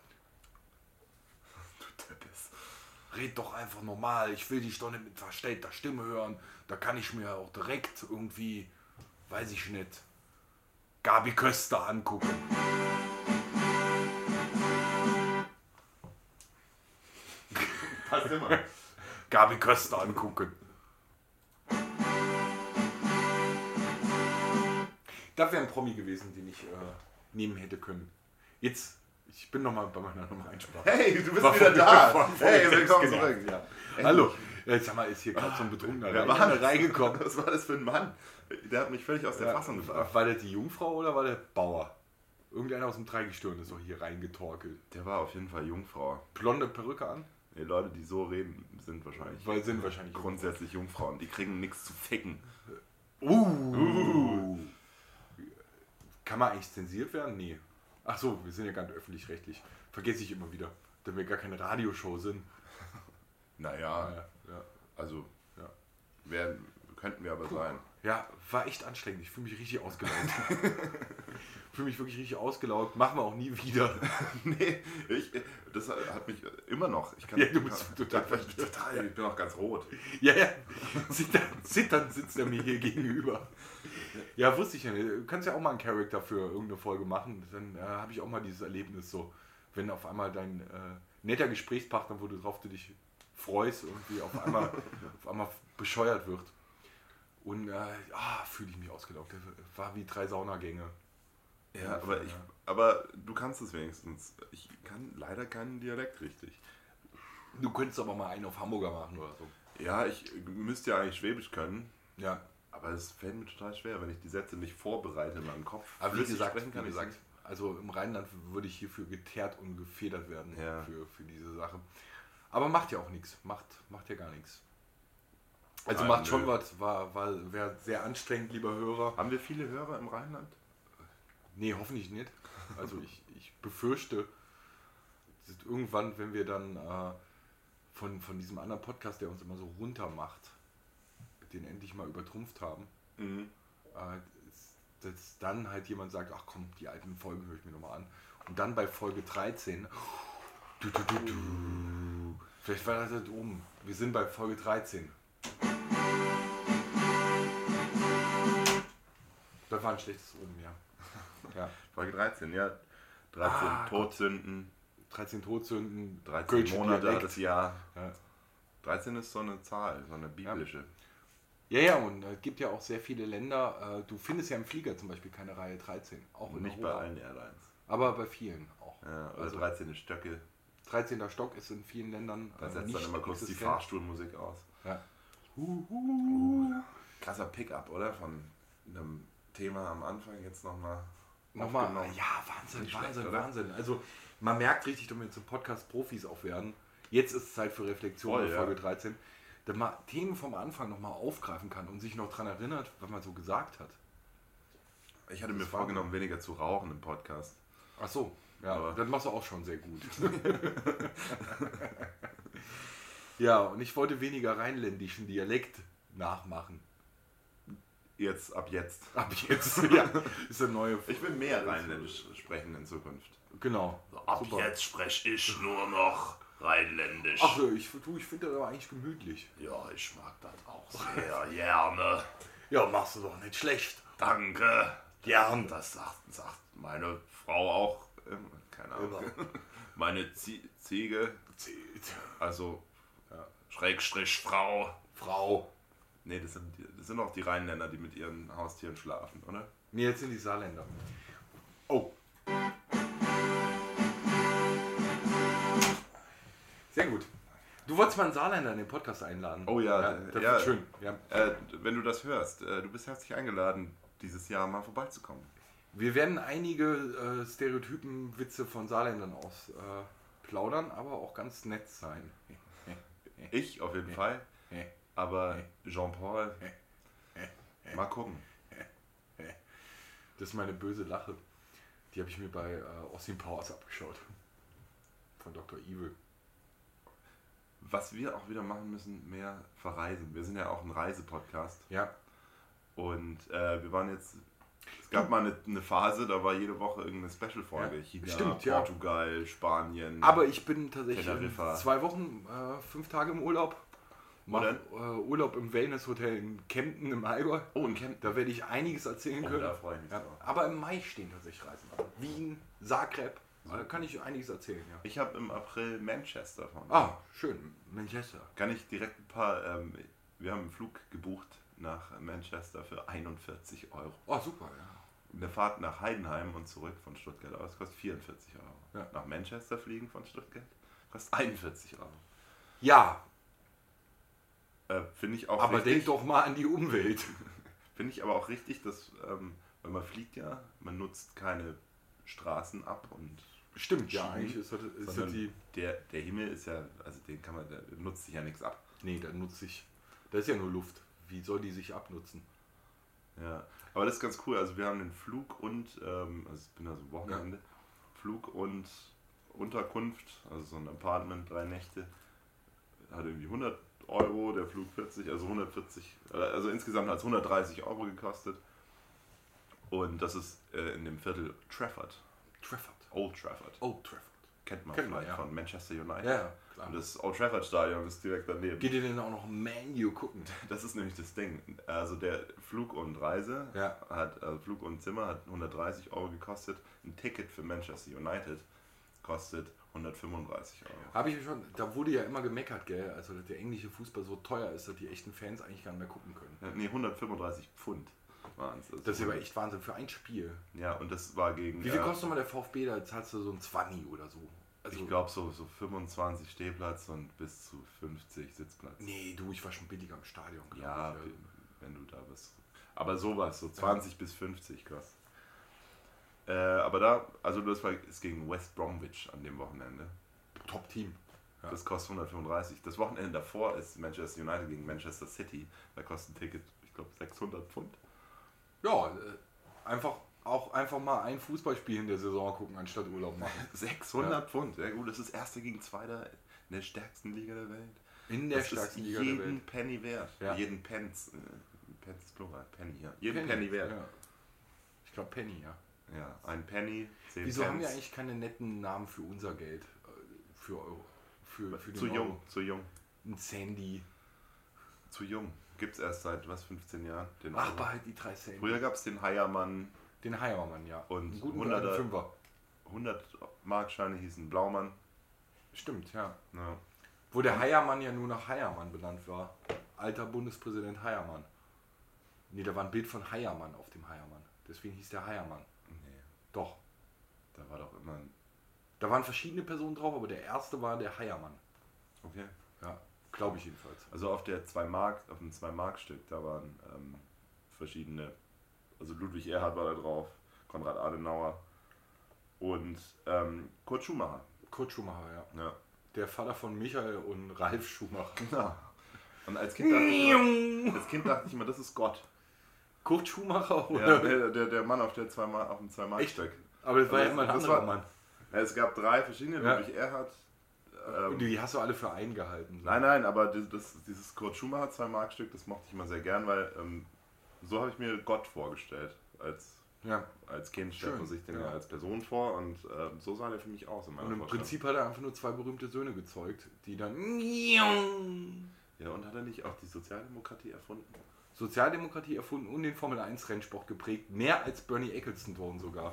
Du Töppes. Red doch einfach normal. Ich will dich doch nicht mit verstellter Stimme hören. Da kann ich mir auch direkt irgendwie, weiß ich nicht, Gabi Köster angucken. Passt immer. Gabi Köster angucken. Das wäre ein Promi gewesen, den ich äh, nehmen hätte können. Jetzt, ich bin nochmal bei meiner Nummer Einsprache. Hey, du bist War wieder von- da. von- von Hey, selbst willkommen gelernt. zurück. Ja. Hallo. Jetzt sag mal, ist hier gerade so ein Betrunkener Wer rein- war das? reingekommen. Was war das für ein Mann? Der hat mich völlig aus der Fassung gebracht. War der die Jungfrau oder war der Bauer? Irgendeiner aus dem Dreigestirn ist doch hier reingetorkelt. Der war auf jeden Fall Jungfrau. Blonde Perücke an? Die Leute, die so reden, sind wahrscheinlich Weil sind wahrscheinlich grundsätzlich Jungfrauen. Die kriegen nichts zu ficken. Uh. Kann man eigentlich zensiert werden? Nee. Ach so, wir sind ja gar nicht öffentlich-rechtlich. Vergesse ich immer wieder, da wir gar keine Radioshow sind. Naja, Ja, ja. also Ja. werden, könnten wir aber sein. Ja, war echt anstrengend. Ich fühle mich richtig ausgelaugt. Ich fühle mich wirklich richtig ausgelaugt. Machen wir auch nie wieder. Nee, ich, das hat mich immer noch. Ich kann, Ja, du bist total ich, total, ich bin auch ganz rot. Ja, ja. Zitternd, zitternd sitzt er mir hier gegenüber. Ja, wusste ich ja nicht. Du kannst ja auch mal einen Charakter für irgendeine Folge machen. Dann äh, habe ich auch mal dieses Erlebnis so, wenn auf einmal dein äh, netter Gesprächspartner, wo du drauf du dich freust, irgendwie auf einmal, auf einmal bescheuert wird. Und äh, ah, fühle ich mich ausgelaugt. Das war wie drei Saunagänge. Ja, aber, ich, aber du kannst es wenigstens. Ich kann leider keinen Dialekt richtig. Du könntest aber mal einen auf Hamburger machen oder so. Ja, ich müsste ja eigentlich Schwäbisch können, Ja, aber es fällt mir total schwer, wenn ich die Sätze nicht vorbereite in meinem Kopf. aber wie Flüssig gesagt, sprechen wie kann ich gesagt, also im Rheinland würde ich hierfür geteert und gefedert werden Ja. für, für diese Sache. Aber macht ja auch nichts. Macht, macht ja gar nichts. Also Nein, macht schon nö. was, war, war, wäre sehr anstrengend, lieber Hörer. Haben wir viele Hörer im Rheinland? Nee, hoffentlich nicht. Also ich, ich befürchte, dass irgendwann, wenn wir dann äh, von, von diesem anderen Podcast, der uns immer so runter macht, den endlich mal übertrumpft haben, Mhm. äh, dass, dass dann halt jemand sagt, ach komm, die alten Folgen höre ich mir nochmal an. Und dann bei Folge dreizehn, du, du, du, du, vielleicht war das halt oben. Wir sind bei Folge dreizehn. Das war ein schlechtes oben, ja. Ja. Folge dreizehn, ja. dreizehn Ah, Todsünden, dreizehn Todsünden, dreizehn Kölsche Monate Dialekt. das Jahr. Ja. dreizehn ist so eine Zahl, so eine biblische. Ja, ja, und es gibt ja auch sehr viele Länder, äh, du findest ja im Flieger zum Beispiel keine Reihe dreizehn, auch in Nicht bei Europa. allen Airlines. Aber bei vielen auch. Ja, oder Also dreizehn Stöcke. dreizehnter Stock ist in vielen Ländern Da äh, setzt nicht dann immer kurz die existent. Fahrstuhlmusik aus. Ja. Krasser Pickup, oder? Von einem Thema am Anfang jetzt nochmal. Nochmal, aufgenommen. ja, Wahnsinn, Nicht schlecht, Wahnsinn, oder? Wahnsinn. Also man merkt richtig, dass wir zum Podcast Profis auch werden. Jetzt ist Zeit für Reflexion Voll, bei ja. Folge dreizehn. Dass man Themen vom Anfang nochmal aufgreifen kann und sich noch daran erinnert, was man so gesagt hat. Ich hatte mir Das war- vorgenommen, weniger zu rauchen im Podcast. Ach so, ja, Aber- das machst du auch schon sehr gut. Ja, und ich wollte weniger rheinländischen Dialekt nachmachen. Jetzt, ab jetzt. Ab jetzt, ja, ist eine neue... Ich will mehr Rheinländisch sprechen in Zukunft. Genau. Super. spreche ich nur noch Rheinländisch. Ach, ich, du, ich finde das aber eigentlich gemütlich. Ja, ich mag das auch sehr gerne. Ja, machst du doch nicht schlecht. Danke. Gern. Das sagt, sagt meine Frau auch. Ähm, keine Ahnung. Immer. Meine Zie Ziege, Zählt. also Schrägstrich Frau. Frau. Nee, das sind, die- das sind auch die Rheinländer, die mit ihren Haustieren schlafen, oder? Nee, jetzt sind die Saarländer. Oh. Sehr gut. Du wolltest mal einen Saarländer in den Podcast einladen. Oh ja, das ja. wird schön. Ja. Äh, wenn du das hörst, äh, du bist herzlich eingeladen, dieses Jahr mal vorbeizukommen. Wir werden einige äh, Stereotypen-Witze von Saarländern aus äh, plaudern, aber auch ganz nett sein. Ich auf jeden Fall, aber Jean-Paul, mal gucken. Das ist meine böse Lache. Die habe ich mir bei äh, Austin Powers abgeschaut. Von Doktor Evil. Was wir auch wieder machen müssen, mehr verreisen. Wir sind ja auch ein Reisepodcast Ja. und äh, wir waren jetzt, es gab mal eine, eine Phase, da war jede Woche irgendeine Special-Folge. Ja, China, stimmt, ja. Portugal, Spanien. Aber ich bin tatsächlich in Teneriffa. zwei Wochen, äh, fünf Tage im Urlaub. Mach denn? äh, Urlaub im Wellness-Hotel in Kempten im Allgäu. Oh, in Kempten. Da werde ich einiges erzählen Oh, können. da freue ich mich Ja, drauf. aber im Mai stehen tatsächlich Reisen an. Wien, Zagreb. Da kann ich einiges erzählen, ja. Ich habe im April Manchester von. Ah, schön. Manchester. Kann ich direkt ein paar, ähm, wir haben einen Flug gebucht nach Manchester für einundvierzig Euro. Oh, super, ja. Eine Fahrt nach Heidenheim und zurück von Stuttgart aus kostet vierundvierzig Euro. Ja. Nach Manchester fliegen von Stuttgart kostet einundvierzig Euro. Ja, Äh, Finde ich auch aber richtig. denk doch mal an die Umwelt. Finde ich aber auch richtig, dass, ähm, weil man fliegt ja, man nutzt keine Straßen ab und Stimmt, ja, Schienen, eigentlich ist das, ist das sondern die... der, der Himmel ist ja, also den kann man, der nutzt sich ja nichts ab. Nee, da nutze ich... Da ist ja nur Luft. Wie soll die sich abnutzen? Ja, aber das ist ganz cool. Also wir haben den Flug und, ähm, also ich bin da so Wochenende, Flug und Unterkunft, also so ein Apartment, drei Nächte, hat irgendwie hundert Euro, der Flug vierzig, also hundertvierzig, also insgesamt hat es hundertdreißig Euro gekostet. Und das ist äh, in dem Viertel Trafford. Trafford. Old Trafford. Old Trafford. Kennt man Kennt man, vielleicht ja. von Manchester United. Ja, klar. Und das Old Trafford Stadion ist direkt daneben. Geht ihr denn auch noch Man U gucken? Das ist nämlich das Ding. Also der Flug und Reise Ja. hat, also Flug und Zimmer hat hundertdreißig Euro gekostet. Ein Ticket für Manchester United kostet hundertfünfunddreißig Euro. Habe ich schon, da wurde ja immer gemeckert, gell? Also, dass der englische Fußball so teuer ist, dass die echten Fans eigentlich gar nicht mehr gucken können. Ja, nee, hundertfünfunddreißig Pfund waren es. Das ist aber echt Wahnsinn für ein Spiel. Ja, und das war gegen... Wie viel äh, kostet nochmal der VfB? Da zahlst du so ein zwanzig oder so. Also, ich glaube so, so fünfundzwanzig Stehplatz und bis zu fünfzig Sitzplatz. Nee, du, ich war schon billiger im Stadion. glaub Ja, ich. wenn du da bist. Aber sowas, so zwanzig ja. bis fünfzig kostet. Äh, aber da, also das war ist gegen West Bromwich an dem Wochenende. Top-Team. Ja. Das kostet hundertfünfunddreißig. Das Wochenende davor ist Manchester United gegen Manchester City. Da kostet ein Ticket, ich glaube, sechshundert Pfund. Ja, äh, einfach auch einfach mal ein Fußballspiel in der Saison gucken, anstatt Urlaub machen. sechshundert Ja. Pfund. Ja gut, das ist Erste gegen Zweiter in der stärksten Liga der Welt. In der das stärksten ist Liga der jeden Welt. Penny wert. Ja. Jeden Pence. Äh, Pence ist Plural. Penny, ja. Jeden Penny, wert. Ja. Ich glaube Penny, ja. Ja, ein Penny, zehn Wieso Pence. haben wir eigentlich keine netten Namen für unser Geld? äh, Für Euro? Für, für den Zu Euro? jung, zu jung. Ein Sandy. Zu jung. Gibt's erst seit was, fünfzehn Jahren? Den Ach, Euro. behalt die drei Sandy. Früher gab es den Heiermann, Den Heiermann, ja. Und einen guten hunderter- goldenen Fünfer. hundert Markscheine hießen Blaumann. Stimmt, ja. Ja. Wo der Heiermann ja nur nach Heiermann benannt war. Alter Bundespräsident Heiermann. Nee, da war ein Bild von Heiermann auf dem Heiermann. Deswegen hieß der Heiermann. Nee, Doch. da war doch immer ein... Da waren verschiedene Personen drauf, aber der erste war der Heiermann. Okay. Ja, glaube ich jedenfalls. Also auf der zwei Mark, auf dem zwei Mark Stück, da waren ähm, verschiedene, also Ludwig Erhard war da drauf, Konrad Adenauer und ähm, Kurt Schumacher. Kurt Schumacher, ja. Ja. Der Vater von Michael und Ralf Schumacher. Genau. Und als Kind dachte ich immer, als Kind dachte ich immer, das ist Gott. Kurt Schumacher Ja, oder? der, der, der Mann auf der zwei Mark, auf dem zwei Mark Echt? Stück. Aber das war ja Also immer ein das anderer war- Mann. Ja, es gab drei verschiedene, Ja. Ludwig Erhard. Ähm, Und die hast du alle für einen gehalten. So. Nein, nein, aber das, das, dieses Kurt Schumacher zwei Mark Stück, das mochte ich immer sehr gern, weil ähm, so habe ich mir Gott vorgestellt. Als, Ja. als Kind stellt Schön, man sich den ja. ja als Person vor und ähm, so sah der für mich aus in meiner Und im Vorstellung. Prinzip hat er einfach nur zwei berühmte Söhne gezeugt, die dann Ja, und hat er nicht auch die Sozialdemokratie erfunden? Sozialdemokratie erfunden und den Formel eins Rennsport geprägt. Mehr als Bernie Ecclestone sogar.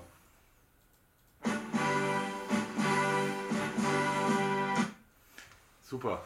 Super.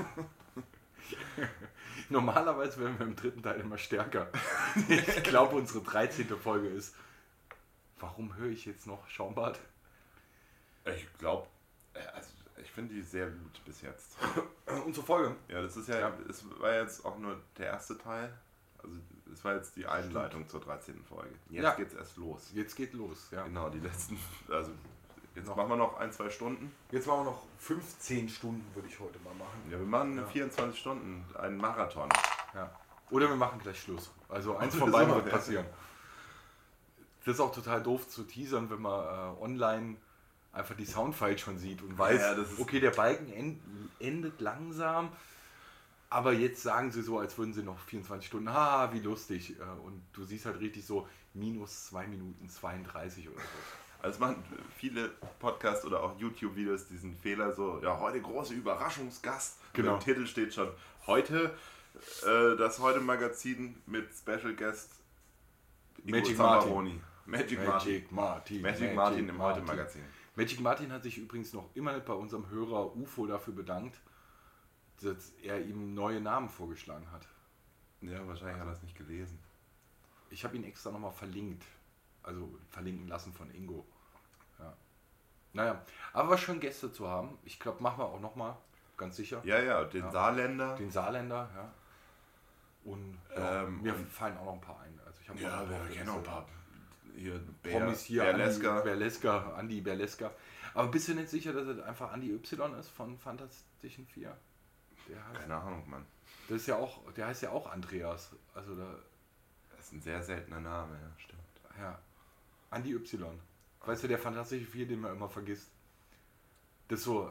Normalerweise werden wir im dritten Teil immer stärker. Ich glaube, unsere dreizehnte Folge ist. Warum höre ich jetzt noch Schaumbad? Ich glaube, also ich finde die sehr gut bis jetzt. Unsere Folge. Ja, das ist ja, Ja. es war jetzt auch nur der erste Teil. Also es war jetzt die Einleitung zur dreizehnten Folge. Jetzt Ja. geht's erst los. Jetzt geht los. Ja. Genau, die letzten, also jetzt Noch. machen wir noch ein, zwei Stunden. Jetzt machen wir noch fünfzehn Stunden, würde ich heute mal machen. Ja, wir machen Ja. vierundzwanzig Stunden, einen Marathon. Ja. Oder wir machen gleich Schluss. Also eins Oder von beiden so, wird ja. passieren. Das ist auch total doof zu teasern, wenn man äh, online einfach die Soundfile schon sieht und weiß, Ja, das ist- okay, der Balken end, endet langsam, aber jetzt sagen sie so, als würden sie noch vierundzwanzig Stunden, haha, wie lustig. Äh, Und du siehst halt richtig so minus zwei Minuten zweiunddreißig oder so. Also es machen viele Podcasts oder auch YouTube-Videos diesen Fehler so, ja, heute große Überraschungsgast. Genau. Und im Titel steht schon, heute äh, das Heute-Magazin mit Special Guest Ingo Magic Zamperoni. Magic, Martin. Magic Martin. Magic Martin im Heute-Magazin. Magic Martin hat sich übrigens noch immer nicht bei unserem Hörer U F O dafür bedankt, dass er ihm neue Namen vorgeschlagen hat. Ja, wahrscheinlich hat er es nicht gelesen. Ich habe ihn extra nochmal verlinkt. Also verlinken lassen von Ingo. Ja. Naja, aber war schön Gäste zu haben. Ich glaube, machen wir auch nochmal, ganz sicher. Ja, ja, den Ja. Saarländer. Den Saarländer, ja. Und ja, Ähm, mir und- fallen auch noch ein paar ein. Also ich habe Ja, noch wir kennen noch ein paar. Hier, Promis hier, Berleska. Andi Berleska, Andi Berleska. Aber bist du nicht sicher, dass es einfach Andi Y ist von Fantastischen Vier? Der heißt, Keine Ahnung, Mann. das ist ja auch, der heißt ja auch Andreas. Also da, Das ist ein sehr seltener Name, ja, stimmt. ja. Andi Y. Weißt du, der Fantastische Vier, den man immer vergisst. Das ist so,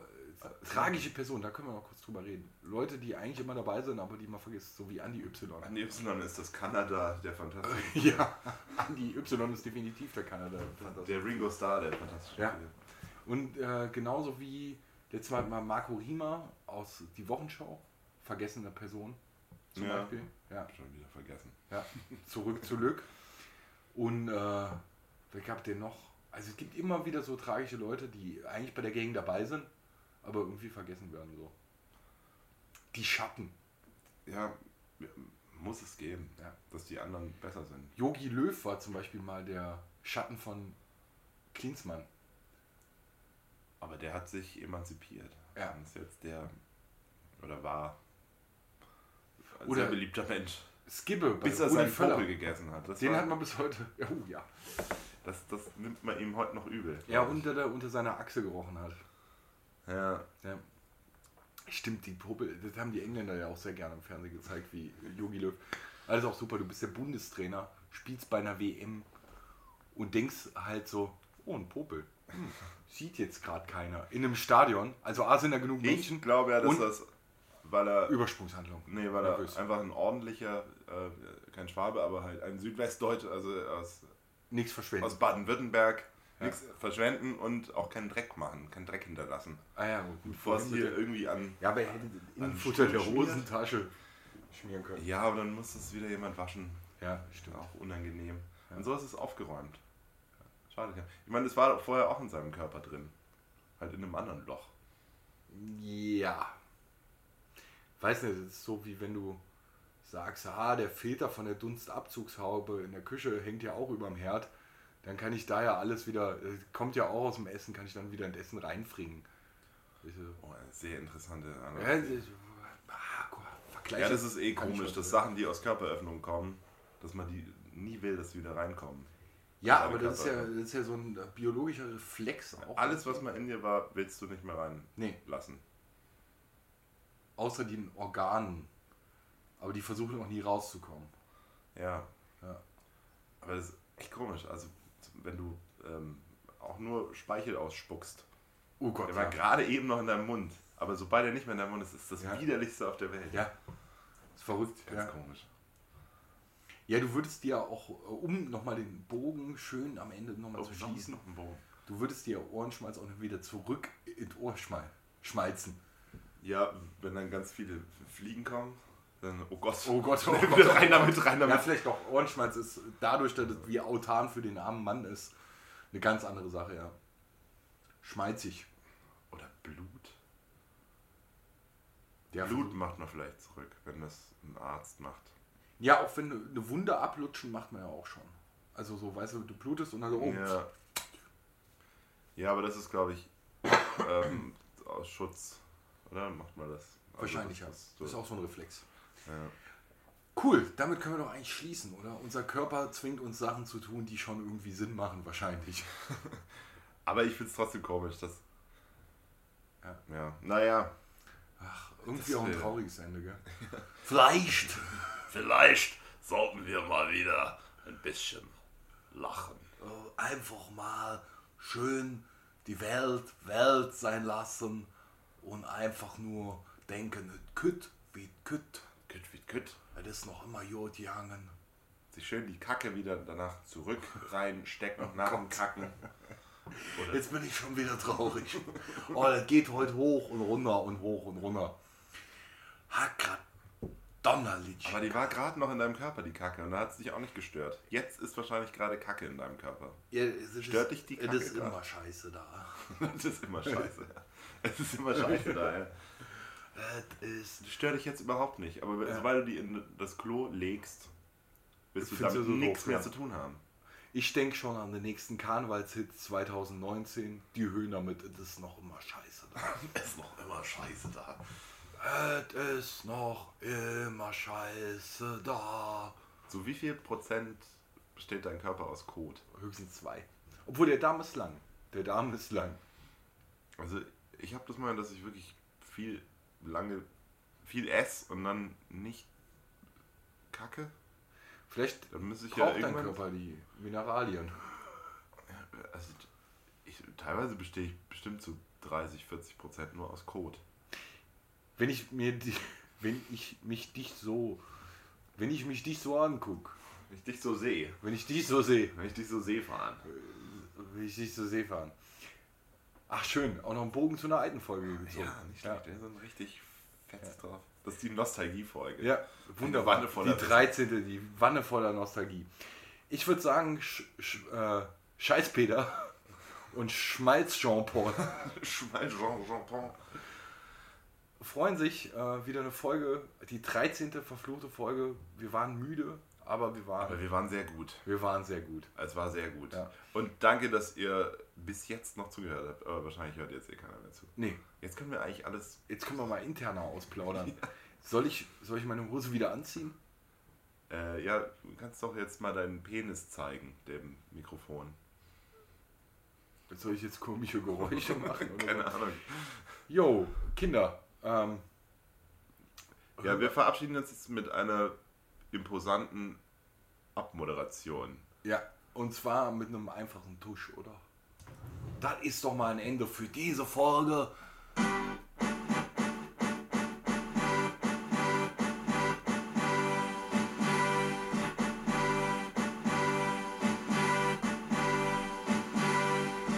Tragische Personen, da können wir noch kurz drüber reden. Leute, die eigentlich immer dabei sind, aber die man vergisst, so wie Andi Y. Andi Y ist das Kanada der Fantastik. Ja, Andi Y ist definitiv der Kanada. Der Ringo Starr der Fantastik. Ja. Und äh, genauso wie letztes Mal mal Marco Riemer aus Die Wochenschau, vergessene Person zum Ja. Beispiel. Ja. Schon wieder vergessen. Ja. Zurück zu Lück. Und äh, da gab der noch, also es gibt immer wieder so tragische Leute, die eigentlich bei der Gang dabei sind, aber irgendwie vergessen werden so. Die Schatten. Ja, muss es geben, Ja. dass die anderen besser sind. Jogi Löw war zum Beispiel mal der Schatten von Klinsmann. Aber der hat sich emanzipiert. Ja. Und ist jetzt der, oder war, ein Oder- sehr beliebter Mensch. Skibbe bei Bis er Rudi seinen Völler. Vogel gegessen hat. Das, Den war, hat man bis heute. Oh ja. das, das nimmt man ihm heute noch übel. Ja, glaub ich. unter, der, unter seiner Achse gerochen hat. Ja, Ja. Stimmt, die Puppe, das haben die Engländer ja auch sehr gerne im Fernsehen gezeigt, wie Jogi Löw. Alles auch super, du bist der Bundestrainer, spielst bei einer W M und denkst halt so, oh, ein Popel. Hm, sieht jetzt gerade keiner. In einem Stadion, also A sind da genug Menschen. ich glaube ja, dass und das, weil er, Übersprungshandlung. nee, weil er Nervös. einfach ein ordentlicher, äh, kein Schwabe, aber halt ein Südwestdeutscher, also aus, Nichts verschwenden. aus Baden-Württemberg, Ja. nichts verschwenden und auch keinen Dreck machen, keinen Dreck hinterlassen. Ah ja, gut. Bevor es Vorhin hier mit der- irgendwie an... Ja, aber er hätte den an Innenfutter der Stuhl schmiert. Hosentasche schmieren können. Ja, aber dann muss es wieder jemand waschen. Ja, stimmt. Auch unangenehm. Ja. Und so ist es aufgeräumt. Schade. Ich meine, es war vorher auch in seinem Körper drin. Halt in einem anderen Loch. Ja. Weiß nicht, das ist so wie wenn du sagst, ah, der Filter von der Dunstabzugshaube in der Küche hängt ja auch über dem Herd. Dann kann ich da ja alles wieder, äh, kommt ja auch aus dem Essen, kann ich dann wieder in das Essen reinfringen. Diese- Oh, eine sehr interessante Ja, Analogie. das- ah, guck mal, Vergleich Ja, das ist eh kann ich komisch, was dass sagen. Sachen, die aus Körperöffnungen kommen, dass man die nie will, dass sie wieder reinkommen. Ja, Deine aber das ist ja, Körper- das ist ja so ein äh, biologischer Reflex auch. Alles, was mal in dir war, willst du nicht mehr reinlassen. Nee, außer den Organen. Aber die versuchen auch nie rauszukommen. Ja. Ja. Aber das ist echt komisch. Also, wenn du ähm, auch nur Speichel ausspuckst. Oh Gott, Der war ja. gerade eben noch in deinem Mund. Aber sobald er nicht mehr in deinem Mund ist, ist das Ja. widerlichste auf der Welt. Ja, ist verrückt. Ganz Ja. komisch. Ja, du würdest dir auch, äh, um nochmal den Bogen schön am Ende nochmal Oh, zu noch- schließen, noch ein Bogen. du würdest dir Ohrenschmalz auch wieder zurück ins Ohr schmal schmalzen. Ja, wenn dann ganz viele Fliegen kommen, dann, oh Gott. Oh Gott, oh Wieder Gott. rein damit, rein Ja, damit. vielleicht auch Ohrenschmalz ist dadurch, dass es wie autan für den armen Mann ist, eine ganz andere Sache, ja. Schmalzig. Oder Blut. Der Blut macht man vielleicht zurück, wenn das ein Arzt macht. Ja, auch wenn eine Wunde ablutschen, macht man ja auch schon. Also so, weißt du, du blutest und dann so, oh, Ja. Ja, aber das ist, glaube ich, ähm, aus Schutz. Oder macht man das? Also wahrscheinlich ja. das Das ist so- ist auch so ein Reflex. ja. Cool, damit können wir doch eigentlich schließen, oder? Unser Körper zwingt uns Sachen zu tun, die schon irgendwie Sinn machen, wahrscheinlich. Aber ich finde es trotzdem komisch, dass. Ja. Ja, naja. Ach, irgendwie Das auch ein wär- trauriges Ende, gell? Vielleicht. Vielleicht sollten wir mal wieder ein bisschen lachen. äh, einfach mal schön die Welt Welt sein lassen und einfach nur denken, kütt wie kütt, Kütt wie kütt. das ist noch immer Jod gehangen. Sich schön die Kacke wieder danach zurück reinstecken, nach dem Kacken. Oder Jetzt bin ich schon wieder traurig. Oh, das geht heute hoch und runter und hoch und runter. Hat grad Donnerlich. aber die war gerade noch in deinem Körper, die Kacke, und da hat es dich auch nicht gestört. Jetzt ist wahrscheinlich gerade Kacke in deinem Körper. Ja, es ist, Stört dich die Es Kacke ist grad? immer scheiße da. Das ist immer scheiße. Es ist immer scheiße da, ja. Es ist... Das stört dich jetzt überhaupt nicht, aber Ja. sobald du die in das Klo legst, willst du Findest damit du so nichts doof, mehr ja. zu tun haben. Ich denke schon an den nächsten Karnevalshit zwanzig neunzehn. Die Höhner mit Es ist noch immer scheiße da. Es ist noch immer scheiße da. Es ist noch immer scheiße da. So wie viel Prozent besteht dein Körper aus Kot? Höchstens zwei. Obwohl der Darm ist lang. Der Darm ist lang. Also ich habe das mal, dass ich wirklich viel lange, viel esse und dann nicht kacke. Vielleicht Dann muss ich ja braucht dein irgendwann... Körper die Mineralien. Also ich ich, teilweise bestehe ich bestimmt zu dreißig, vierzig Prozent nur aus Code. Wenn ich mir die, wenn ich mich dich so, wenn ich mich dich so angucke, Wenn ich dich so sehe. wenn ich dich so sehe, Wenn ich dich so sehe fahren. wenn ich dich so sehe fahren. Ach schön, auch noch einen Bogen zu einer alten Folge gezogen. Ja, nicht schlecht. Wir sind richtig fett drauf. Das ist die Nostalgie-Folge. Ja, wunderbar. Wanne voller Die dreizehnte, die Wanne voller Nostalgie. Ich würde sagen, Sch Sch äh, Scheiß Peter und Schmalz Jean-Paul Schmal Jean Jean freuen sich äh, wieder eine Folge, die dreizehnte verfluchte Folge. Wir waren müde, aber wir waren, Aber wir waren sehr gut. wir waren sehr gut. Es war sehr gut. Ja. Und danke, dass ihr bis jetzt noch zugehört habt. Aber wahrscheinlich hört jetzt eh keiner mehr zu. Nee, Jetzt können wir eigentlich alles... jetzt können wir mal interner ausplaudern. Soll ich, soll ich meine Hose wieder anziehen? Äh, ja, du kannst doch jetzt mal deinen Penis zeigen, dem Mikrofon. Soll ich jetzt komische Geräusche machen? Oder Keine so? Ahnung. Jo, Kinder. Ähm, Ja, wir verabschieden uns jetzt mit einer imposanten Abmoderation. Ja, und zwar mit einem einfachen Tusch, oder? Das ist doch mal ein Ende für diese Folge.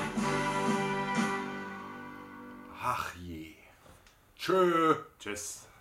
Ach je. Tschö. Tschüss.